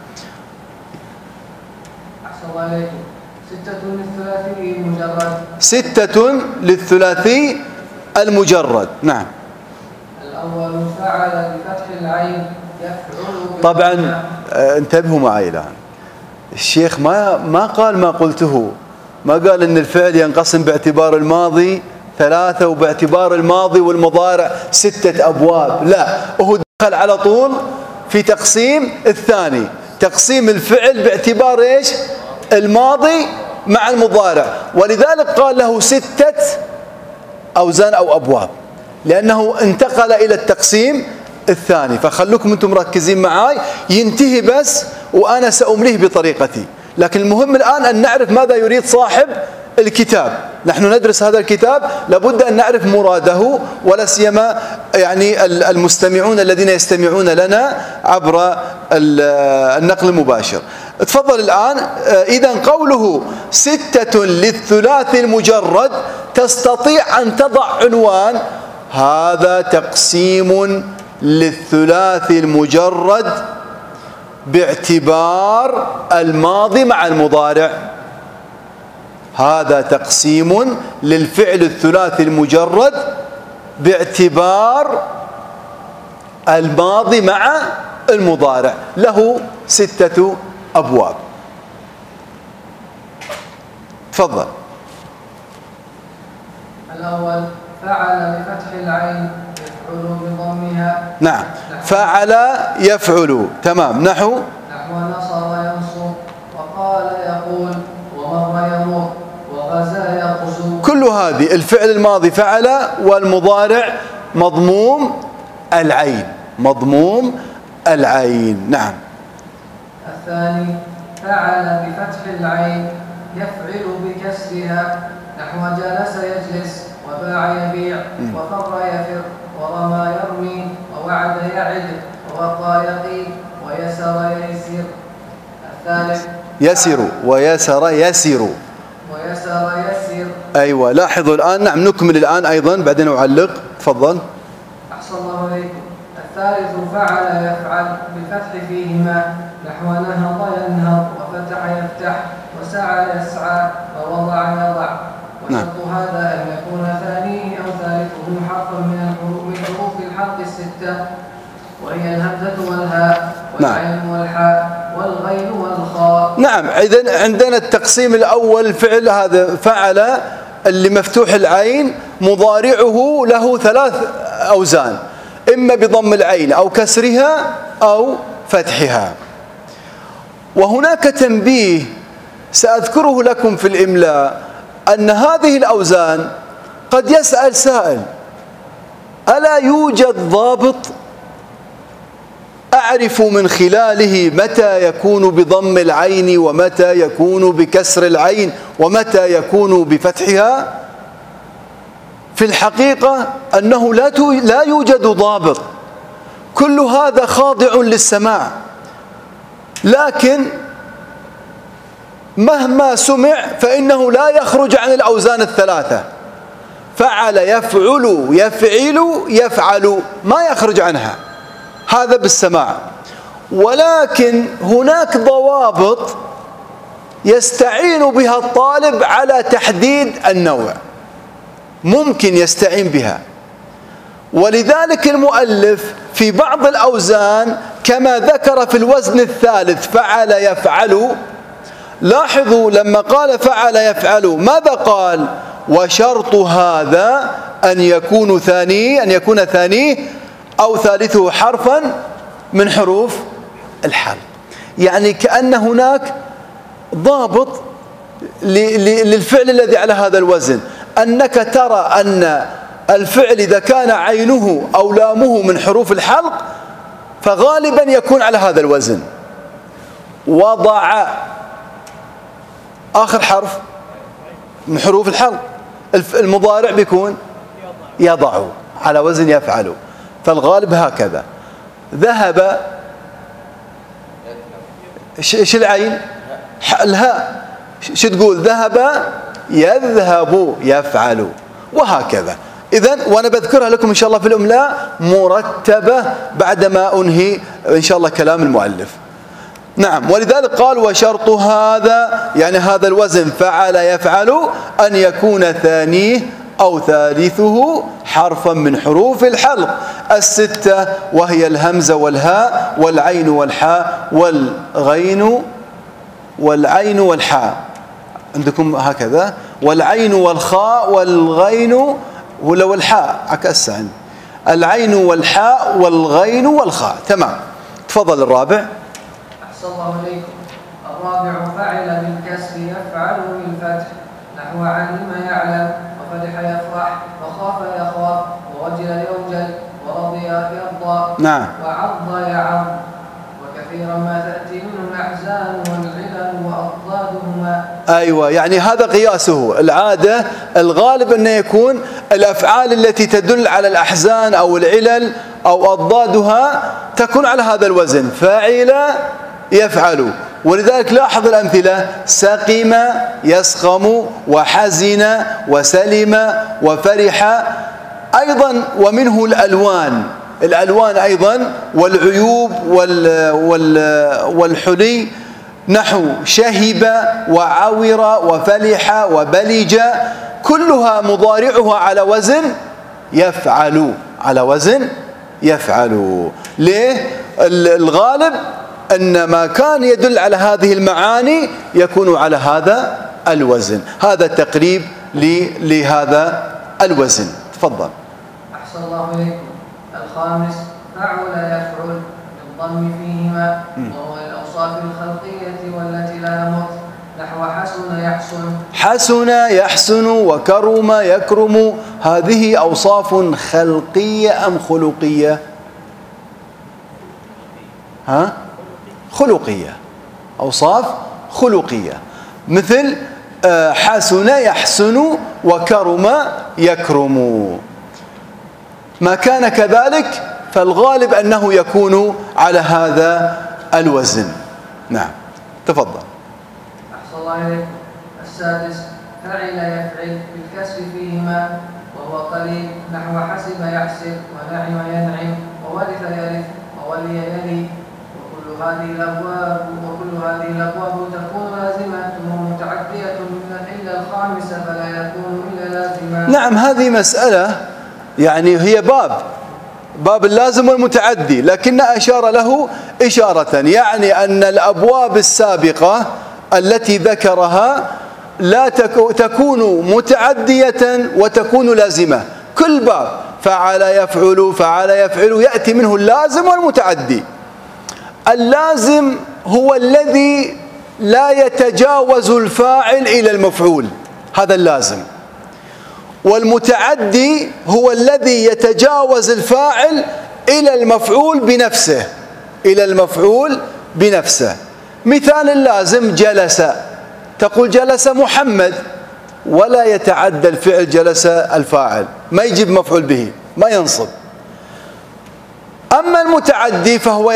أحسن الله عليكم. 6 للثلاثي المجرد. 6 للثلاثي المجرد. نعم. الأول فعل بفتح العين يفعل. طبعا انتبهوا معي الآن. الشيخ ما قال ما قلته، ما قال ان الفعل ينقسم باعتبار الماضي 3، وباعتبار الماضي والمضارع 6 أبواب. لا، هو دخل على طول في تقسيم الثاني، تقسيم الفعل باعتبار ايش؟ الماضي مع المضارع، ولذلك قال له 6 أوزان أو أبواب، لأنه انتقل إلى التقسيم الثاني. فخلوكم أنتم مركزين معاي، ينتهي بس وأنا سأمليه بطريقتي. لكن المهم الآن أن نعرف ماذا يريد صاحب الكتاب. نحن ندرس هذا الكتاب، لابد أن نعرف مراده، ولا سيما يعني المستمعون الذين يستمعون لنا عبر النقل المباشر. تفضل الآن. إذن قوله 6 للثلاثي المجرد، تستطيع أن تضع عنوان: هذا تقسيم للثلاثي المجرد باعتبار الماضي مع المضارع. هذا تقسيم للفعل الثلاثي المجرد باعتبار الماضي مع المضارع، له 6 أبواب. تفضل. الأول فعل بفتح العين يفعل بضمها. نعم، فعل يفعل، تمام. نحو نصر ينصر، وقال يقول، ومر يمر، وغزا يغزو. كل هذه الفعل الماضي فعل، والمضارع مضموم العين، مضموم العين. نعم. الثاني فعل بفتح العين يفعل بكسرها، نحو جلس يجلس، وباع يبيع، وفر يفر، ورمى يرمي، ووعد يعد، ووقى يقي، ويسر يسر. الثالث يسر ويسر يسر. ويسر يسر. أيوة، لاحظوا الآن. نعم، نكمل الآن أيضا بعدين أعلق. تفضل. أحسن الله إليكم. الثالث فعل يفعل بالفتح فيهما، نحو نهض ينهض، وفتح يفتح، وسعى يسعى، ووضع يضع. وشرط هذا أن يكون ثانيه أو ثالثه حرفا من حروف الحلق 6، وهي الهمزة والهاء والعين والحاء والغين والخاء. نعم. إذن عندنا التقسيم الأول، الفعل هذا فعل اللي مفتوح العين، مضارعه له 3 أوزان، إما بضم العين أو كسرها أو فتحها. وهناك تنبيه سأذكره لكم في الإملاء، أن هذه الأوزان قد يسأل سائل: ألا يوجد ضابط أعرف من خلاله متى يكون بضم العين ومتى يكون بكسر العين ومتى يكون بفتحها؟ في الحقيقة أنه لا يوجد ضابط، كل هذا خاضع للسماع، لكن مهما سمع فإنه لا يخرج عن الأوزان 3. فعل يفعل يفعل يفعل، ما يخرج عنها، هذا بالسماع. ولكن هناك ضوابط يستعين بها الطالب على تحديد النوع، ممكن يستعين بها. ولذلك المؤلف في بعض الأوزان كما ذكر في الوزن الثالث فعل يفعل، لاحظوا لما قال فعل يفعل ماذا قال؟ وشرط هذا أن يكون ثانيه أو ثالثه حرفا من حروف الحلق. يعني كأن هناك ضابط للفعل الذي على هذا الوزن، أنك ترى أن الفعل إذا كان عينه أو لامه من حروف الحلق فغالبا يكون على هذا الوزن. وضع آخر حرف من حروف الحلق، المضارع بيكون يضع على وزن يفعل، فالغالب هكذا. ذهب، ايش العين؟ الهاء، شو تقول؟ ذهب يذهب يفعل، وهكذا. إذن وأنا بذكرها لكم إن شاء الله في الإملاء مرتبة بعدما أنهي إن شاء الله كلام المؤلف. نعم. ولذلك قال وشرط هذا، يعني هذا الوزن فعل يفعل، أن يكون ثانيه أو ثالثه حرفا من حروف الحلق 6، وهي الهمزة والهاء والعين والحاء والعين والحاء. عندكم هكذا، والعين والخاء والغين ولو الحاء عكس عندي، العين والحاء والغين والخاء. تمام. تفضل الرابع. أحسن الله إليكم. الرابع فعل بالكسر يفعل بالفتح، نحو علم يعلم، وفرح يفرح، وخاف يخاف، ووجل يوجل، ورضي يرضى، نعم. وعض يعض. وكفي كثيرا ما تأتي منه الأحزان والعلل وأضدادهما. أيوة، يعني هذا قياسه. العادة الغالب أنه يكون الأفعال التي تدل على الأحزان أو العلل أو أضدادها تكون على هذا الوزن، فعل يفعل. ولذلك لاحظ الأمثلة: سقم يسخم، وحزن وسلم وفرح. أيضا ومنه الألوان أيضا، والعيوب والحلي، نحو شهب وعور وفلح وبلج، كلها مضارعها على وزن يفعل، على وزن يفعل. ليه؟ الغالب أن ما كان يدل على هذه المعاني يكون على هذا الوزن. هذا التقريب لهذا الوزن. تفضل. أحسن الله إليكم. الخامس فعل يفعل بالضم فيهما، وهو الأوصاف الخلقية والتي لا يمت، نحو حسن يحسن. حسن يحسن وكرم يكرم، هذه أوصاف خلقية أم خلقية؟ خلقية، أوصاف خلقية. مثل حسن يحسن وكرم يكرم. ما كان كذلك فالغالب أنه يكون على هذا الوزن. نعم، تفضل. أحسن الله إليكم. السادس فعل يفعل بالكسر فيهما، وهو قليل، نحو حسب يحسب، ونعم ينعم، وورث يرث، وولي يلي. وكل هذه الأبواب تكون لازمة متعدية إلا الخامسة فلا يكون إلا لازما. نعم، هذه مسألة يعني هي باب اللازم والمتعدي، لكن أشار له إشارة، يعني أن الأبواب السابقة التي ذكرها لا تكون متعدية وتكون لازمة. كل باب فعل يفعل يأتي منه اللازم والمتعدي. اللازم هو الذي لا يتجاوز الفاعل إلى المفعول، هذا اللازم. والمتعدي هو الذي يتجاوز الفاعل إلى المفعول بنفسه، مثال اللازم جلس، تقول جلس محمد، ولا يتعدى الفعل جلس الفاعل، ما يجيب مفعول به، ما ينصب. أما المتعدي فهو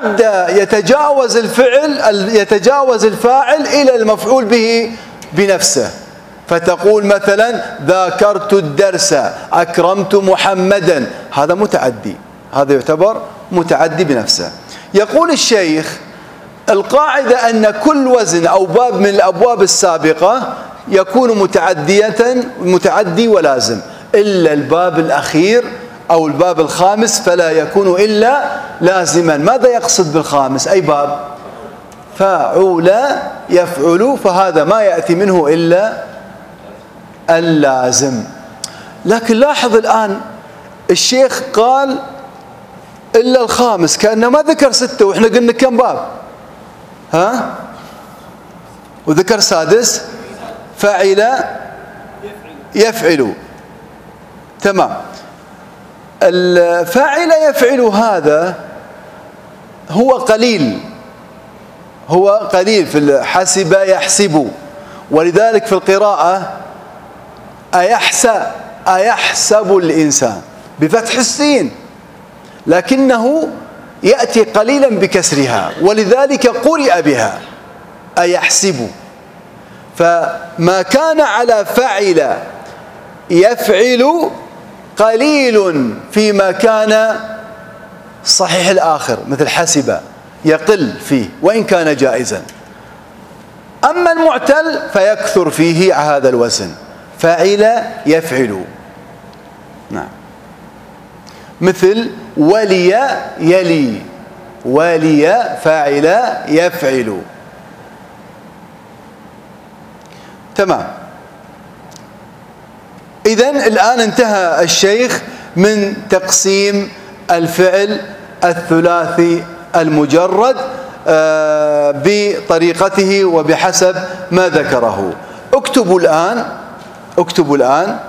يتجاوز الفاعل إلى المفعول به بنفسه. فتقول مثلا ذاكرت الدرس، أكرمت محمدا، هذا متعدي، هذا يعتبر متعدي بنفسه. يقول الشيخ: القاعدة أن كل وزن أو باب من الأبواب السابقة يكون متعدي ولازم، إلا الباب الأخير أو الباب الخامس فلا يكون إلا لازما. ماذا يقصد بالخامس؟ أي باب فعل يفعل، فهذا ما يأتي منه إلا اللازم. لكن لاحظ الآن الشيخ قال إلا الخامس، كأنه ما ذكر 6، وإحنا قلنا كم باب؟ وذكر سادس، فعل يفعل. تمام. الفاعل يفعل هذا هو قليل في حسب يحسب. ولذلك في القراءة أيحسب الإنسان بفتح السين، لكنه يأتي قليلا بكسرها، ولذلك قرئ بها أيحسب. فما كان على فعل يفعل قليل فيما كان صحيح الآخر، مثل حسب يقل فيه وإن كان جائزا. أما المعتل فيكثر فيه على هذا الوزن، فعل يفعل. نعم. مثل ولي يلي، ولي فاعل يفعل. تمام. إذن الآن انتهى الشيخ من تقسيم الفعل الثلاثي المجرد بطريقته وبحسب ما ذكره. اكتبوا الآن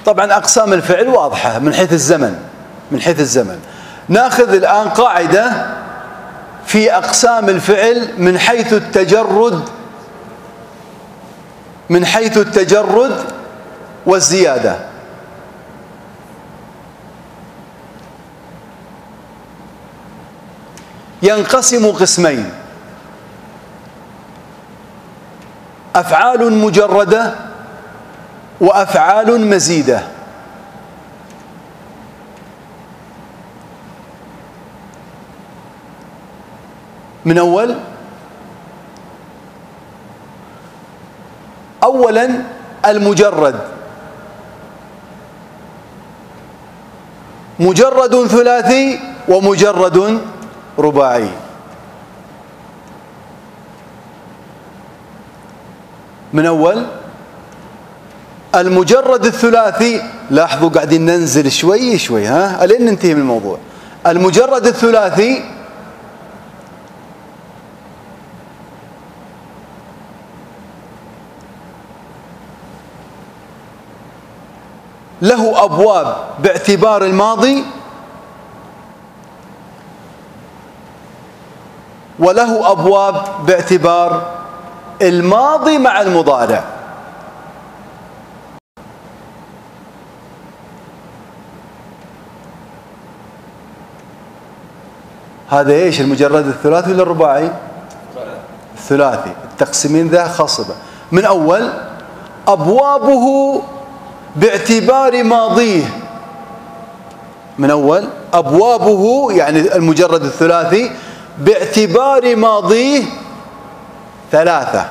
طبعا أقسام الفعل واضحة من حيث الزمن. ناخذ الآن قاعدة في أقسام الفعل من حيث التجرد والزيادة. ينقسم قسمين: أفعال مجردة وأفعال مزيدة. من أولا المجرد، مجرد ثلاثي ومجرد رباعي. من أول المجرد الثلاثي، لاحظوا قاعدين ننزل شوي شوي ألين ننتهي من الموضوع. المجرد الثلاثي له أبواب باعتبار الماضي وله أبواب باعتبار الماضي مع المضارع. هذا ايش؟ المجرد الثلاثي ولا الرباعي؟ الثلاثي. التقسيمين ذا خاصة. من أول أبوابه باعتبار ماضيه. من أول أبوابه يعني المجرد الثلاثي باعتبار ماضيه ثلاثة: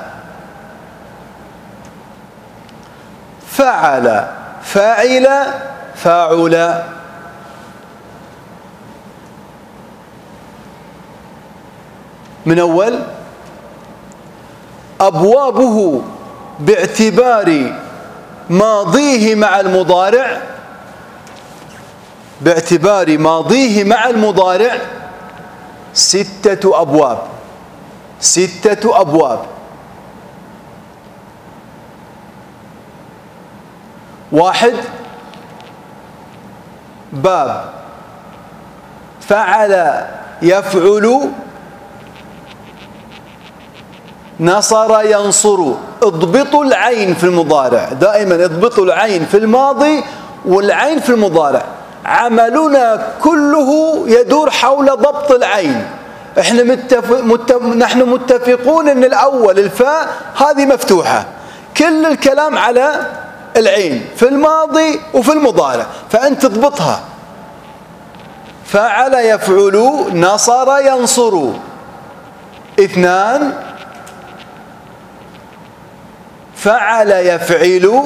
فعل، فاعل، فاعل. من أول أبوابه باعتبار ماضيه مع المضارع، باعتبار ماضيه مع المضارع 6 أبواب. 6 أبواب. 1 باب فعل يفعل، نصر ينصر. اضبطوا العين في المضارع، دائما اضبطوا العين في الماضي والعين في المضارع. عملنا كله يدور حول ضبط العين. احنا نحن متفقون ان الاول الفاء هذه مفتوحة، كل الكلام على العين في الماضي وفي المضارع، فانت تضبطها. فعل يفعل، نصر ينصر. 2 فعل يفعل،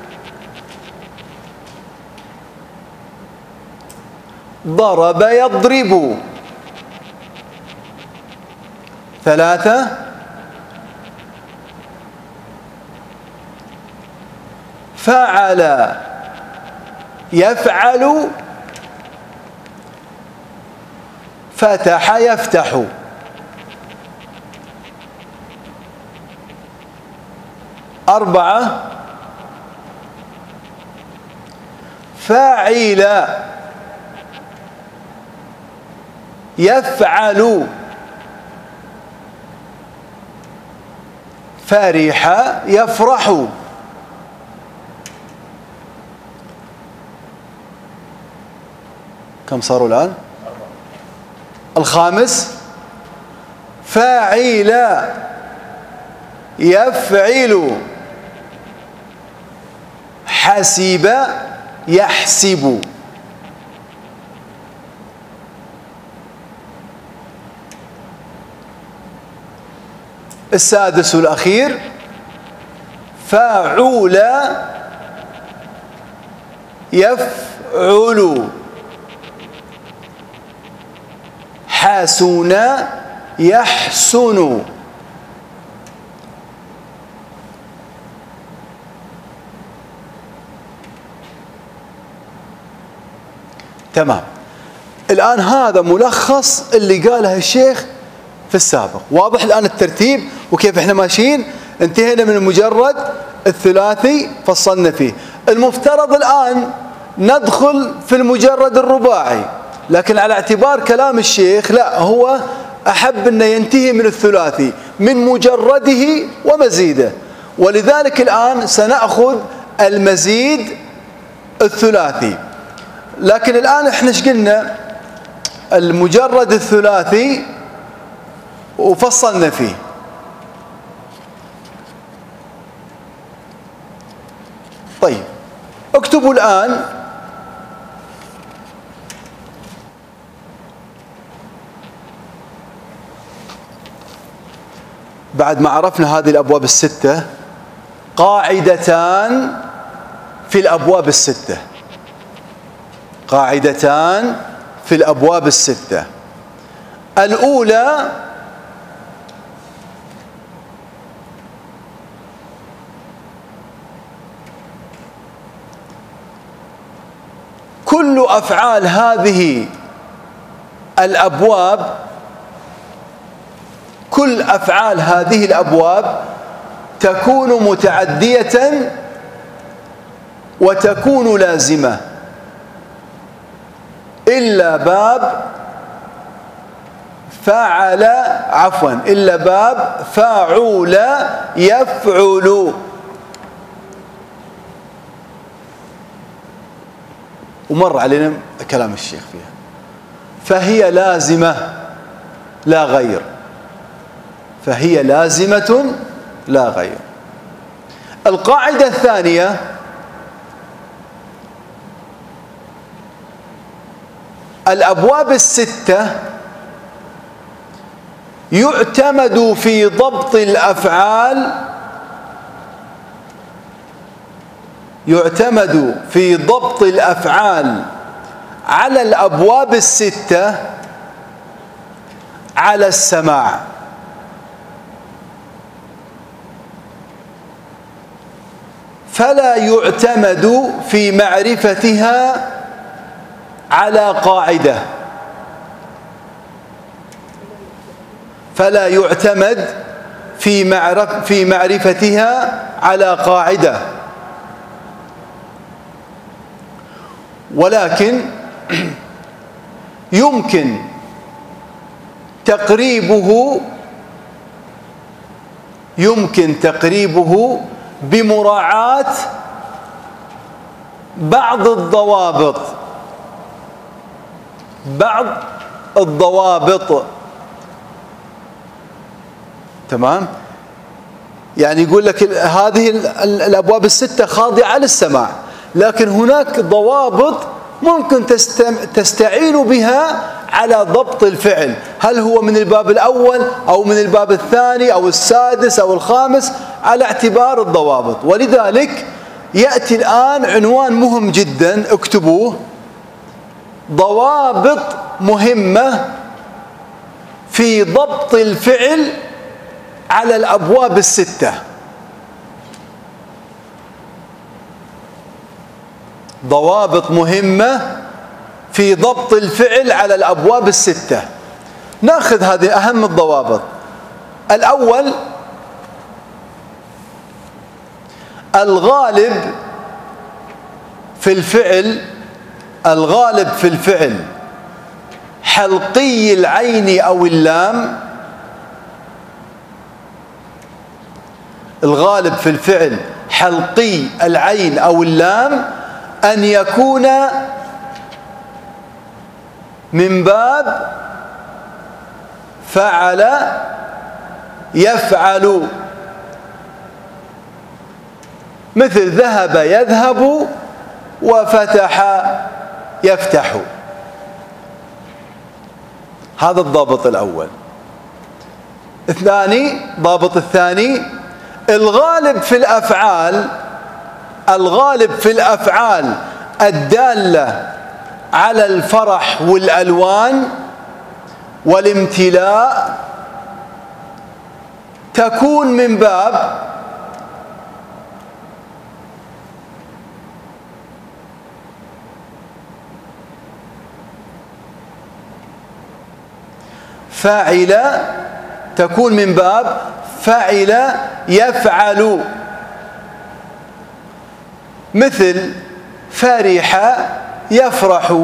ضرب يضرب. 3 فعل يفعل، فتح يفتح. 4 فاعل يفعل، فرح يفرح. كم صاروا الآن؟ 5 فاعل يفعل، حسب يحسب. 6 والأخير فاعل يفعل، حسن يحسن. تمام. الآن هذا ملخص اللي قاله الشيخ في السابق. واضح الآن الترتيب وكيف احنا ماشيين؟ انتهينا من المجرد الثلاثي فصلنا فيه. المفترض الآن ندخل في المجرد الرباعي، لكن على اعتبار كلام الشيخ لا، هو أحب أن ينتهي من الثلاثي من مجرده ومزيده، ولذلك الآن سنأخذ المزيد الثلاثي. لكن الآن احنا ايش قلنا؟ المجرد الثلاثي وفصلنا فيه. طيب اكتبوا الآن بعد ما عرفنا هذه الأبواب الستة قاعدتان في الأبواب الستة، قاعدتان في الأبواب الستة. الأولى كل أفعال هذه الأبواب، كل أفعال هذه الأبواب تكون متعدية وتكون لازمة إلا باب فعل، عفوا، إلا باب فاعول يفعل. ومر علينا كلام الشيخ فيها. فهي لازمة لا غير، فهي لازمة لا غير. القاعدة الثانية الأبواب الستة يعتمد في ضبط الأفعال، يعتمد في ضبط الأفعال على الأبواب الستة على السماع. فلا يعتمد في معرفتها على قاعدة، فلا يعتمد في معرفتها على قاعدة، ولكن يمكن تقريبه بمراعاة بعض الضوابط. تمام؟ يعني يقول لك هذه الأبواب الستة خاضعة للسماع، لكن هناك ضوابط ممكن تستعين بها على ضبط الفعل، هل هو من الباب الأول أو من الباب الثاني أو السادس أو الخامس، على اعتبار الضوابط. ولذلك يأتي الآن عنوان مهم جدا، اكتبوه: ضوابط مهمة في ضبط الفعل على الأبواب الستة. ضوابط مهمة في ضبط الفعل على الأبواب الستة. نأخذ هذه أهم الضوابط. الأول: الغالب في الفعل حلقي العين أو اللام. الغالب في الفعل حلقي العين أو اللام، أن يكون من باب فعل يفعل، مثل ذهب يذهب وفتح يفتح. هذا الضابط الأول. ضابط الثاني: الغالب في الأفعال الدالة على الفرح والألوان والامتلاء تكون من باب فاعل، تكون من باب فعل يفعل، مثل فرح يفرح،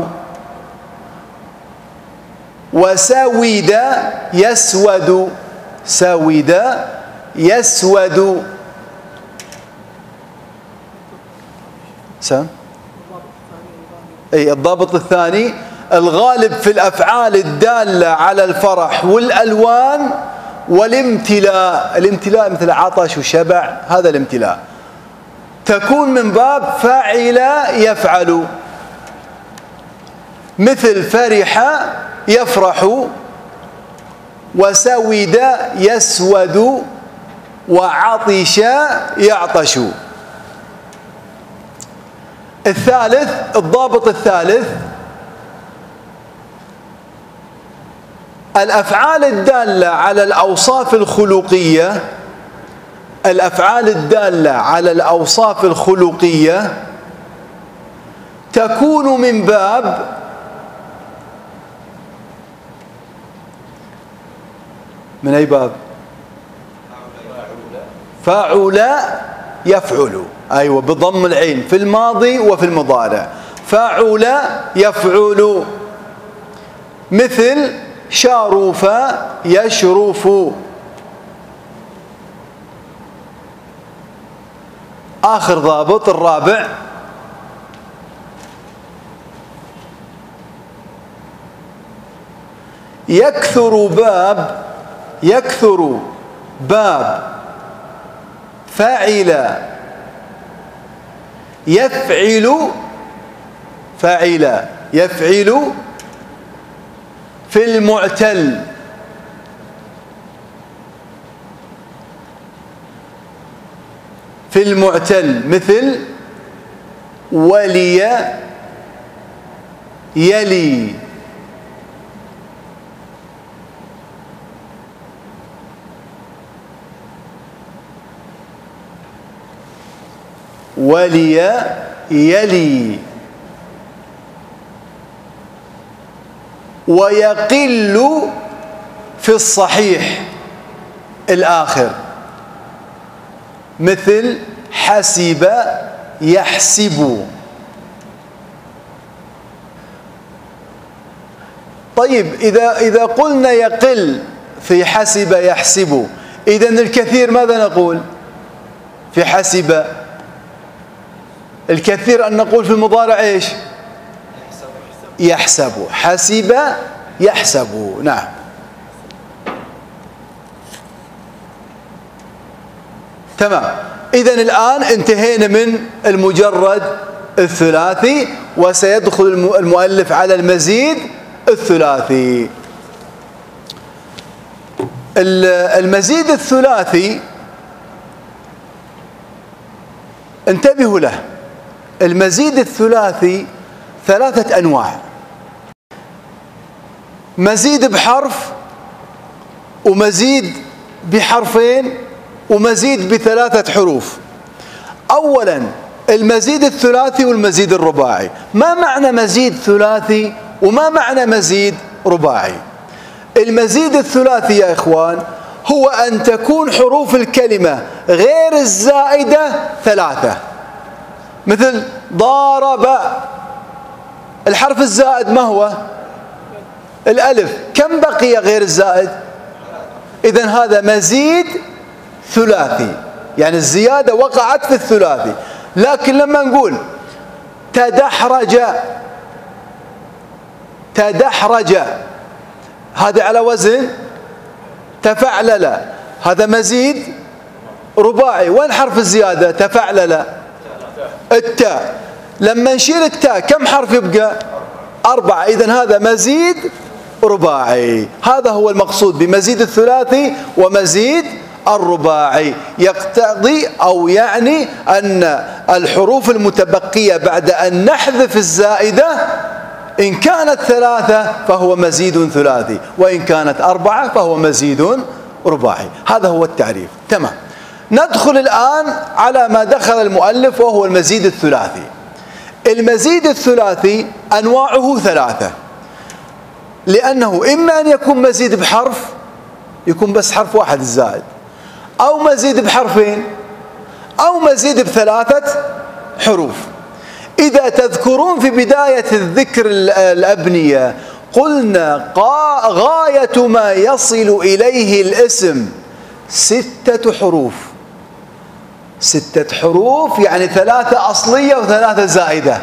وسود يسود، سود يسود. سام؟ أي الضابط الثاني الغالب في الأفعال الدالة على الفرح والألوان والامتلاء. الامتلاء مثل عطش وشبع، هذا الامتلاء، تكون من باب فعل يفعل. مثل فرح يفرح، وسود يسود، وعطش يعطش. الثالث، الضابط الثالث، الأفعال الدالة على الأوصاف الخلقية، الأفعال الدالة على الأوصاف الخلقية تكون من باب من أي باب؟ فعل يفعل، أيوة، بضم العين في الماضي وفي المضارع. فعل يفعل. مثل شرف يشرف. آخر ضابط الرابع، يكثر باب، يكثر باب فعل يفعل، فعل يفعل في المعتل. في المعتل مثل ولي يلي. ولي يلي. ويقل في الصحيح الآخر مثل حسب يحسب. طيب إذا قلنا يقل في حسب يحسب، إذن الكثير ماذا نقول في حسب؟ الكثير أن نقول في المضارع إيش؟ يحسب. حسب يحسب. نعم. تمام. إذن الآن انتهينا من المجرد الثلاثي، وسيدخل المؤلف على المزيد الثلاثي. المزيد الثلاثي انتبهوا له. المزيد الثلاثي ثلاثة أنواع: مزيد بحرف، ومزيد بحرفين، ومزيد بثلاثة حروف. أولا المزيد الثلاثي والمزيد الرباعي. ما معنى مزيد ثلاثي وما معنى مزيد رباعي؟ المزيد الثلاثي يا إخوان هو أن تكون حروف الكلمة غير الزائدة ثلاثة. مثل ضارب، الحرف الزائد ما هو؟ الألف. كم بقي غير الزائد؟ إذن هذا مزيد ثلاثي، يعني الزيادة وقعت في الثلاثي. لكن لما نقول تدحرج، تدحرج، هذا على وزن تفعلل، هذا مزيد رباعي. وين حرف الزيادة؟ تفعلل، التاء. لما نشيل التاء كم حرف يبقى؟ 4. إذن هذا مزيد رباعي. هذا هو المقصود بمزيد الثلاثي ومزيد الرباعي. يقتضي أو يعني أن الحروف المتبقية بعد أن نحذف الزائدة إن كانت 3 فهو مزيد ثلاثي، وإن كانت 4 فهو مزيد رباعي. هذا هو التعريف. تمام. ندخل الآن على ما دخل المؤلف وهو المزيد الثلاثي. المزيد الثلاثي أنواعه 3، لأنه إما أن يكون مزيد بحرف، يكون بس حرف واحد الزائد، أو مزيد بحرفين، أو مزيد ب3 حروف. إذا تذكرون في بداية الذكر الأبنية قلنا غاية ما يصل إليه الاسم 6 حروف. 6 حروف يعني 3 أصلية و3 زائدة.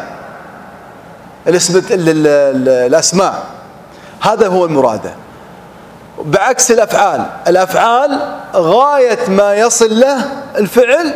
الأسماء هذا هو المراد. بعكس الأفعال، الأفعال غاية ما يصل له الفعل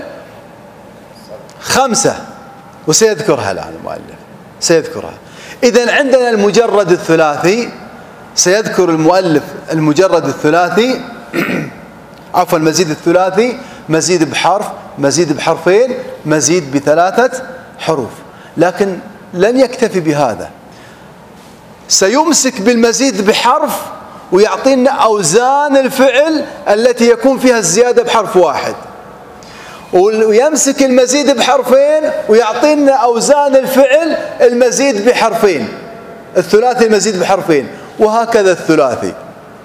5 وسيذكرها الآن المؤلف سيذكرها. إذن عندنا المجرد الثلاثي، سيذكر المؤلف المجرد الثلاثي عفوا المزيد الثلاثي، مزيد بحرف، مزيد بحرفين، مزيد ب3 حروف. لكن لن يكتفي بهذا، سيمسك بالمزيد بحرف ويعطينا أوزان الفعل التي يكون فيها الزيادة بحرف واحد، ويمسك المزيد بحرفين ويعطينا أوزان الفعل المزيد بحرفين، الثلاثي المزيد بحرفين، وهكذا الثلاثي.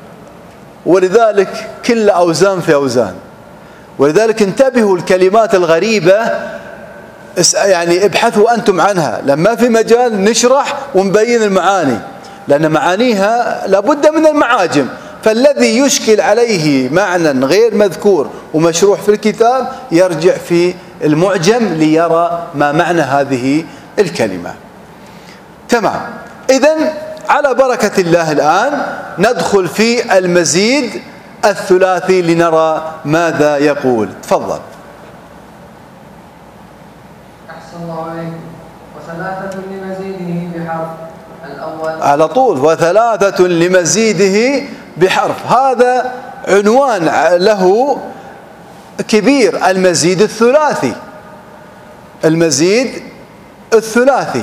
ولذلك كل أوزان في أوزان. ولذلك انتبهوا الكلمات الغريبة، يعني ابحثوا أنتم عنها، لما في مجال نشرح ونبين المعاني، لأن معانيها لابد من المعاجم. فالذي يشكل عليه معنى غير مذكور ومشروح في الكتاب يرجع في المعجم ليرى ما معنى هذه الكلمة. تمام. إذن على بركة الله الآن ندخل في المزيد الثلاثي لنرى ماذا يقول. تفضل. أحسن الله عليكم. و3 لمزيده بحرف الأول على طول، و3 لمزيده بحرف. هذا عنوان له كبير، المزيد الثلاثي. المزيد الثلاثي،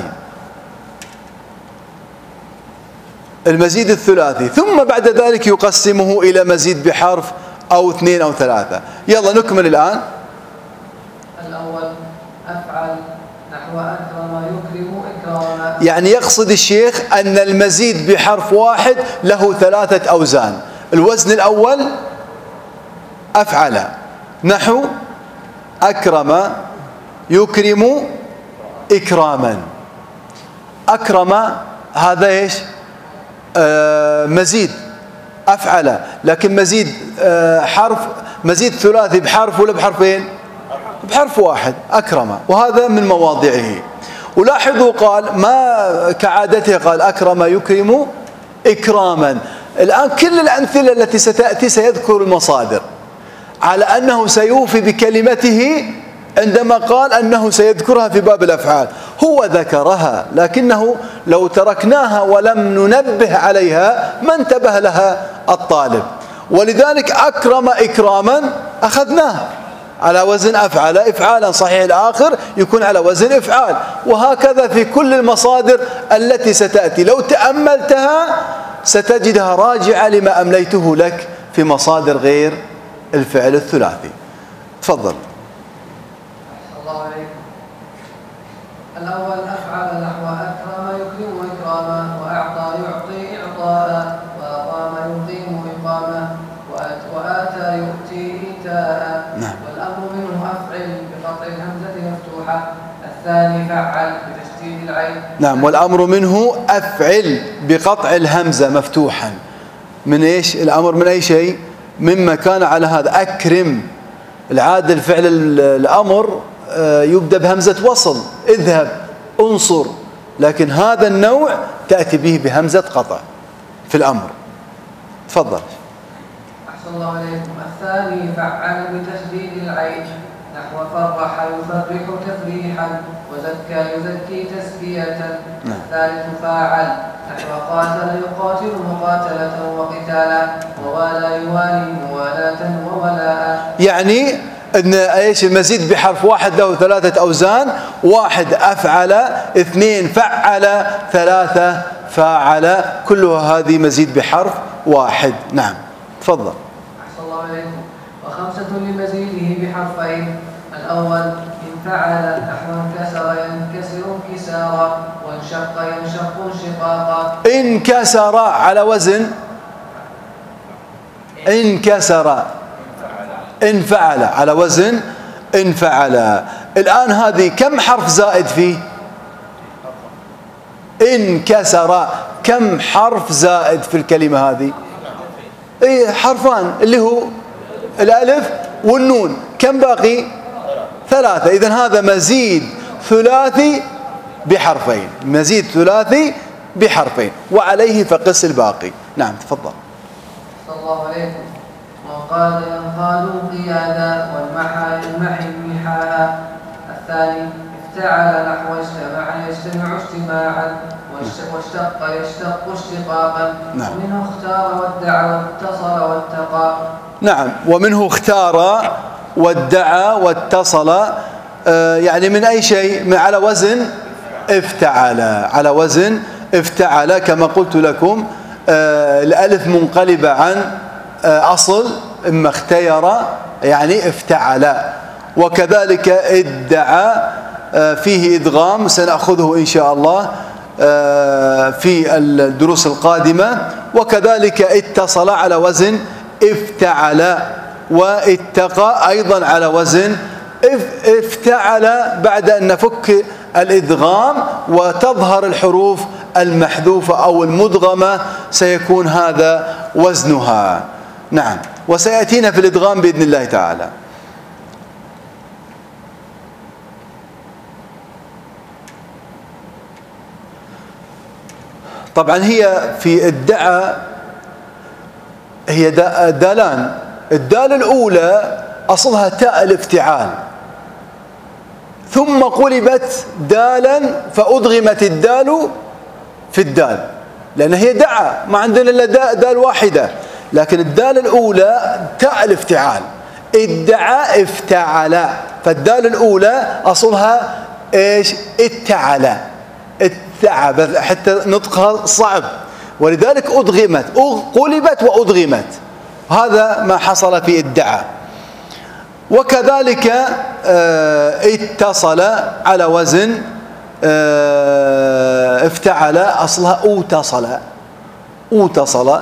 المزيد الثلاثي، ثم بعد ذلك يقسمه إلى مزيد بحرف أو 2 أو 3. يلا نكمل الآن. الأول أفعل نحو أكرم يكرم إكراما. يعني يقصد الشيخ أن المزيد بحرف واحد له 3 أوزان. الوزن الأول أفعل نحو أكرم يكرم إكراما. أكرم هذا إيش؟ مزيد أفعل، لكن مزيد حرف، مزيد ثلاثي بحرف ولا بحرفين؟ بحرف واحد، أكرم، وهذا من مواضعه. ولاحظوا قال ما كعادته، قال أكرم يكرم إكراما. الآن كل الأمثلة التي ستأتي سيذكر المصادر على أنه سيوفي بكلمته عندما قال أنه سيذكرها في باب الأفعال. هو ذكرها، لكنه لو تركناها ولم ننبه عليها ما انتبه لها الطالب. ولذلك أكرم إكراما أخذناه على وزن أفعل، إفعالا صحيح الآخر يكون على وزن إفعال. وهكذا في كل المصادر التي ستأتي، لو تأملتها ستجدها راجعة لما أمليته لك في مصادر غير الفعل الثلاثي. تفضل. الله عليكم. الأول أفعل نحو أكرم يكرم إكراما، وأعطى يعطي إعطاء، وأقام يقيم إقامة، وآتى يؤتي إيتاء. والأمر منه أفعل بقطع الهمزة مفتوحة. الثاني فعل بتشديد العين. نعم، والأمر منه أفعل بقطع الهمزة مفتوحا. من إيش الأمر؟ من أي شيء؟ مما كان على هذا. أكرم العادة الفعل الأمر يبدأ بهمزة وصل، اذهب انصر، لكن هذا النوع تأتي به بهمزة قطع في الأمر. تفضل. أحسن الله عليكم. الثاني فعل بتشديد العين نحو فرح يفرح تفريحا، وزكى يزكي تزكية. الثالث فاعل نحو قاتل يقاتل مقاتلة وقتالا، ووالى يوالي موالاة وولاء. يعني ان ايش؟ المزيد بحرف واحد له 3 أوزان: 1 أفعل، 2 فعل، 3 فاعل، كلها هذه مزيد بحرف واحد. نعم تفضل. أحسن الله عليكم. و5 لمزيده بحرفين. الأول إن فعل نحو انكسر ينكسر انكسارا، وانشق ينشق انشقاقا. انكسر على وزن انكسر، انفعل على وزن انفعل. الآن هذه كم حرف زائد فيه؟ انكسر. كم حرف زائد في الكلمة هذه؟ اي حرفان اللي هو الألف والنون. كم باقي؟ 3. إذن هذا مزيد ثلاثي بحرفين، مزيد ثلاثي بحرفين، وعليه فقس الباقي. نعم تفضل. صلى الله عليكم. وقال ينقاد قيادا والمحي محاها. الثاني افتعل نحو اجتمع يجتمع اجتماعا واشتق يشتق اشتقاقا. نعم. ومنه اختار وادعى واتصل واتقى. نعم. ومنه اختار وادعى واتصل، يعني من أي شيء؟ من على وزن افتعل. على وزن افتعل كما قلت لكم. الألف منقلبة عن أصل، إما اختير يعني افتعل. وكذلك ادعى فيه إدغام، سنأخذه إن شاء الله في الدروس القادمة. وكذلك اتصل على وزن افتعل، واتقى أيضا على وزن افتعل، بعد أن نفك الإدغام وتظهر الحروف المحذوفة أو المدغمة سيكون هذا وزنها. نعم. وسيأتينا في الإدغام بإذن الله تعالى. طبعا هي في ادعى هي دالان. الدال الأولى أصلها تاء الافتعال، ثم قلبت دالا فأدغمت الدال في الدال، لأن هي دعى، ما عندنا إلا دال واحدة. لكن الدال الأولى تاء الافتعال، ادعى افتعل، فالدال الأولى أصلها إيش؟ اتعل، التعب، حتى نطقها صعب، ولذلك أدغمت، قلبت وأدغمت. هذا ما حصل في ادعى. وكذلك اتصل على وزن افتعل، أصلها اوتصل،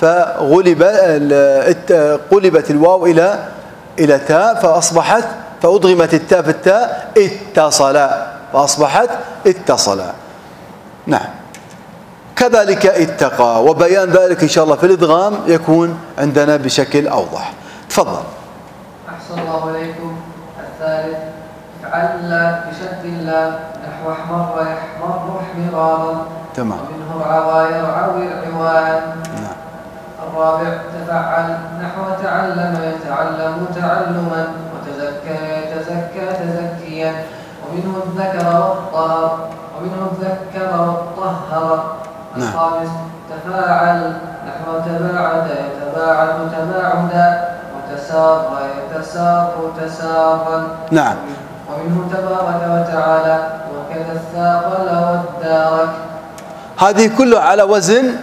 قلبت الواو إلى تاء فأصبحت، فأدغمت التاء في التاء، اتصل فأصبحت اتصل. نعم. كذلك اتقى، وبيان ذلك إن شاء الله في الإدغام يكون عندنا بشكل أوضح. تفضل. أحسن الله إليكم. الثالث افعل بشد الله نحو احمر يحمر احمرارا. تمام. ومنه رعى يرعوي عواء. نعم. الرابع تفعل نحو تعلم يتعلم تعلما وتزكى يتزكى تزكيا. ومنه الذكر والطهر. الخامس تفاعل نحو تباعد يتباعد تباعدا وتسار يتسار تسارا. نعم. ومنه تبارك وتعالى وكذا الثاقل والدارك. هذه كلها على وزن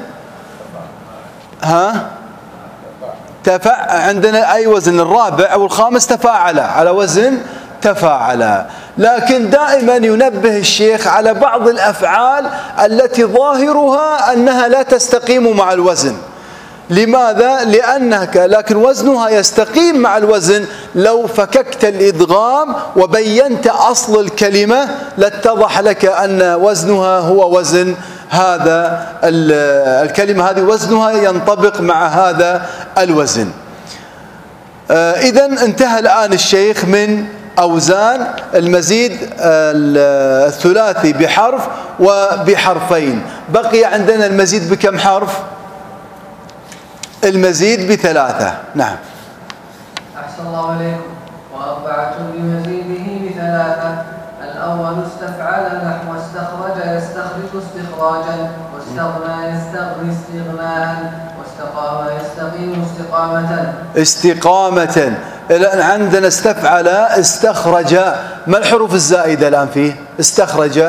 عندنا أي وزن؟ الرابع أو الخامس تفاعل، على وزن تفاعل. لكن دائما ينبه الشيخ على بعض الأفعال التي ظاهرها أنها لا تستقيم مع الوزن. لماذا؟ لكن وزنها يستقيم مع الوزن لو فككت الإدغام وبينت أصل الكلمة، لاتضح لك أن وزنها هو وزن هذا الكلمة، هذه وزنها ينطبق مع هذا الوزن. إذن انتهى الآن الشيخ من أوزان المزيد الثلاثي بحرف وبحرفين. بقي عندنا المزيد بكم حرف؟ المزيد ب3. نعم. أحسن الله عليكم. وأربعة بمزيده ب3. الأول استفعل نحو استخرج يستخرج استخراجا، واستغنى يستغني استغناء، واستقام يستقيم استقامة. الآن عندنا استفعل استخرج. ما الحروف الزائدة الآن فيه؟ استخرج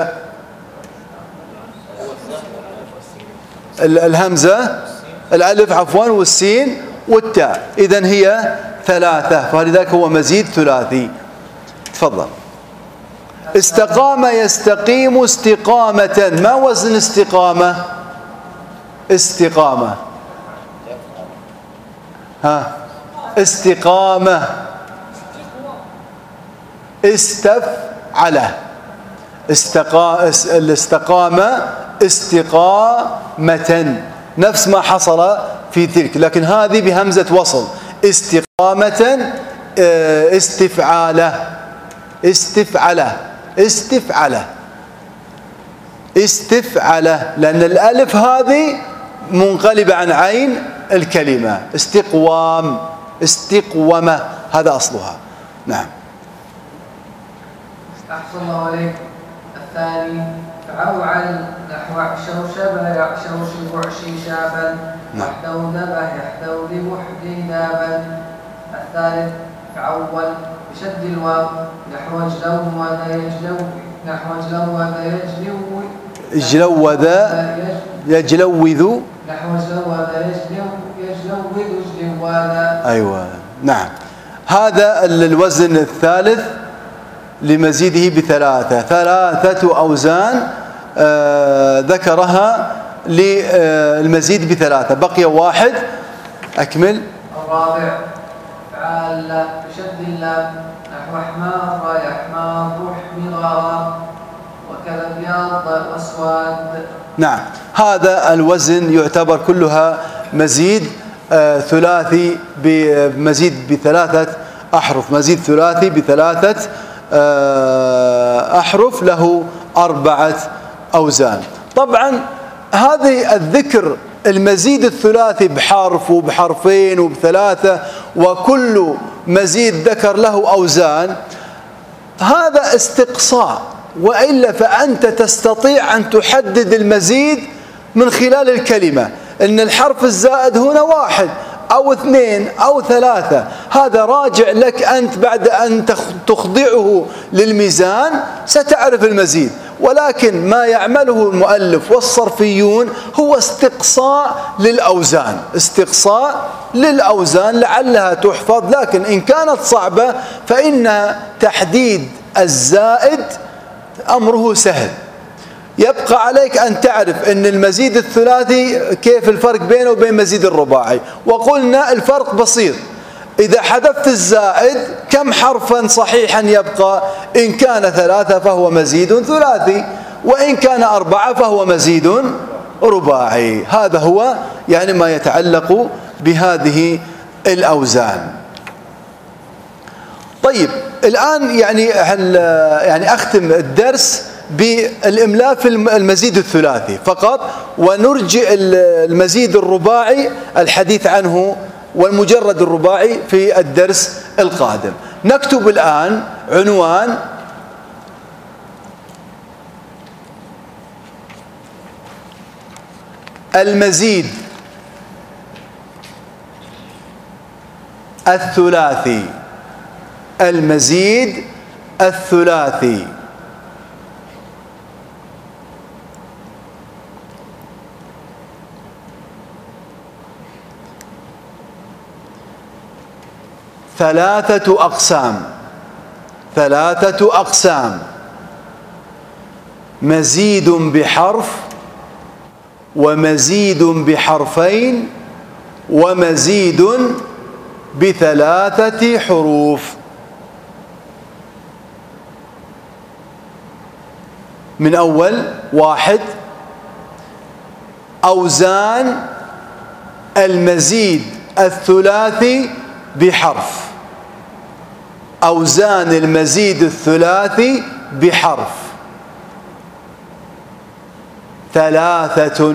الهمزة، الألف عفوا، والسين والتاء، إذن هي 3، فلذلك هو مزيد ثلاثي. تفضل. استقام يستقيم استقامة. ما وزن استقامة؟ استقامة استقامة الاستقامة استقامة، نفس ما حصل في تلك، لكن هذه بهمزة وصل. استقامة استفعالة استفعلة استفعلة استفعلة، لأن الألف هذه منقلبة عن عين الكلمة. استقوام استقومة هذا أصلها. نعم. أحسن الله عليكم. الثاني فعوعل نحو شوشب يعشوشب عشيشابا واحدودبه يحدودب حديدابا. الثالث فعول بشد الواو نحو اجلوذ يجلوذ نحو اجلوذ اجلوذ يجلوذ نحو اجلوذ يجلوذ اجلواذا. أيوة نعم. هذا الوزن الثالث لمزيده بثلاثة، ثلاثة أوزان ذكرها للمزيد بثلاثة، بقي واحد. أكمل. الرابع فعال بشد اللام نحو حمار يحمار حمرارا وكذا بياض واسواد. نعم. هذا الوزن يعتبر كلها مزيد ثلاثي بمزيد بثلاثة أحرف، مزيد ثلاثي بثلاثة أحرف له 4 أوزان. طبعا هذه الذكر المزيد الثلاثي بحرف وبحرفين وبثلاثة، وكل مزيد ذكر له أوزان، هذا استقصاء، وإلا فأنت تستطيع أن تحدد المزيد من خلال الكلمة، إن الحرف الزائد هنا 1 أو 2 أو 3، هذا راجع لك أنت بعد أن تخضعه للميزان ستعرف المزيد. ولكن ما يعمله المؤلف والصرفيون هو استقصاء للأوزان، استقصاء للأوزان لعلها تحفظ، لكن إن كانت صعبة فإن تحديد الزائد أمره سهل. يبقى عليك أن تعرف أن المزيد الثلاثي كيف الفرق بينه وبين مزيد الرباعي، وقلنا الفرق بسيط. إذا حذفت الزائد كم حرفا صحيحا يبقى؟ إن كان 3 فهو مزيد ثلاثي، وإن كان 4 فهو مزيد رباعي. هذا هو يعني ما يتعلق بهذه الأوزان. طيب الآن يعني أختم الدرس بالإملاء في المزيد الثلاثي فقط، ونرجئ المزيد الرباعي الحديث عنه والمجرد الرباعي في الدرس القادم. نكتب الآن عنوان المزيد الثلاثي. المزيد الثلاثي. ثلاثة أقسام. ثلاثة أقسام: مزيد بحرف، ومزيد بحرفين، ومزيد ب3 حروف. من أول 1: أوزان المزيد الثلاثي بحرف. أوزان المزيد الثلاثي بحرف: 3.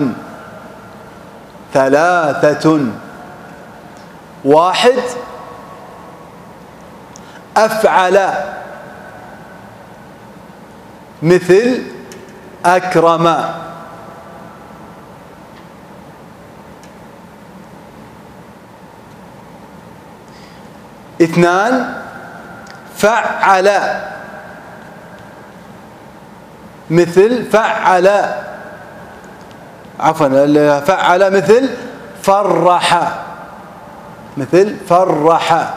1: أفعل، مثل أكرم. 2: فعل، مثل فعل، عفوا فعل مثل فرح، مثل فرح.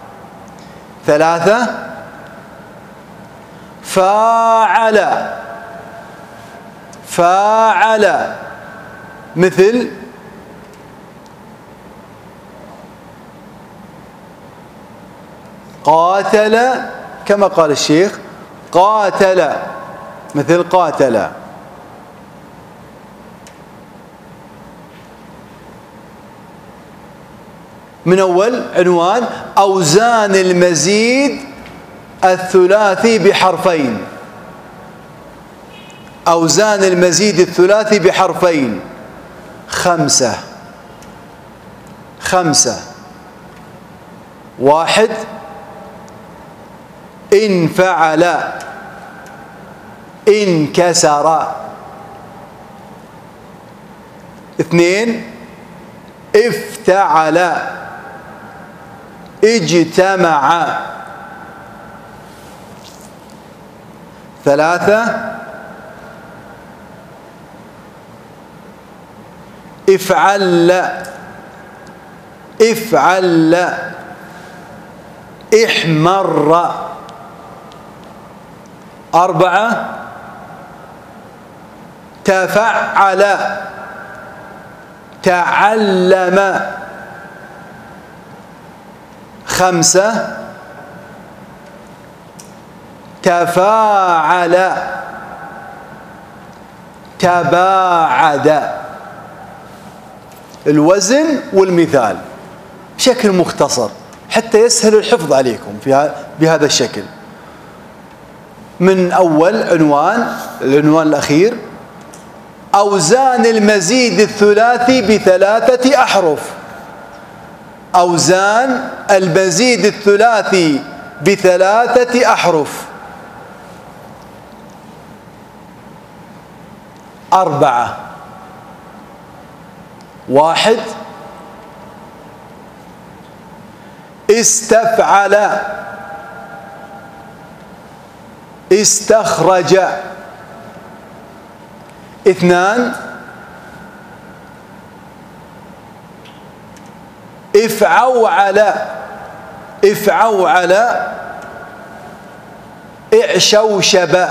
3: فاعل، فاعل مثل قاتل، كما قال الشيخ قاتل، مثل قاتل. من أول عنوان أوزان المزيد الثلاثي بحرفين. أوزان المزيد الثلاثي بحرفين: 5 5. 1 انفعل انكسر. 2 افتعل اجتمع. 3 افعل افعل احمر. 4 تفعل تعلم. 5 تفاعل تباعد. الوزن والمثال بشكل مختصر حتى يسهل الحفظ عليكم بهذا الشكل. من أول العنوان الأخير: أوزان المزيد الثلاثي ب3 أحرف. أوزان المزيد الثلاثي ب3 أحرف: 4. 1 استفعل استخرج. 2 افعوعل افعوعل اعشوشب.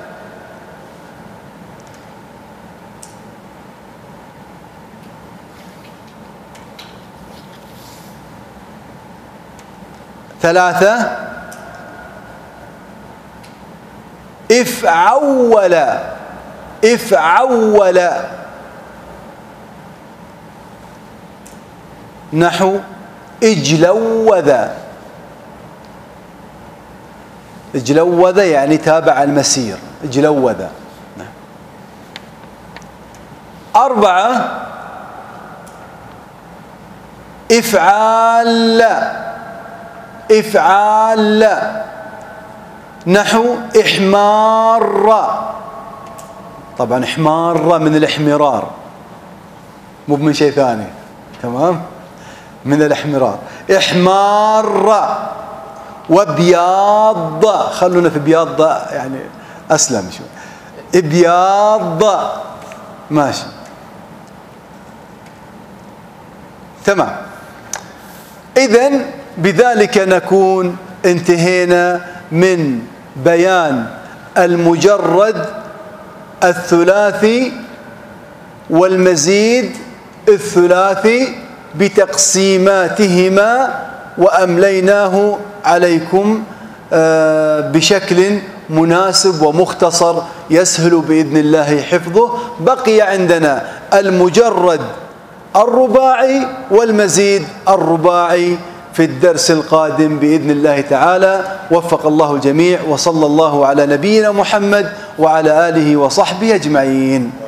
3 افعول افعول نحو اجلوذ. اجلوذ يعني تابع المسير، اجلوذ. 4 افعال افعال نحو احمار. طبعا احمار من الاحمرار مو من شيء ثاني، تمام؟ من الاحمرار. احمار. وبياض، خلونا في بياض يعني اسلم شوي. ابياض ماشي تمام. إذن بذلك نكون انتهينا من بيان المجرد الثلاثي والمزيد الثلاثي بتقسيماتهما، وأمليناه عليكم بشكل مناسب ومختصر يسهل بإذن الله حفظه. بقي عندنا المجرد الرباعي والمزيد الرباعي في الدرس القادم بإذن الله تعالى. وفق الله الجميع، وصلى الله على نبينا محمد وعلى آله وصحبه أجمعين.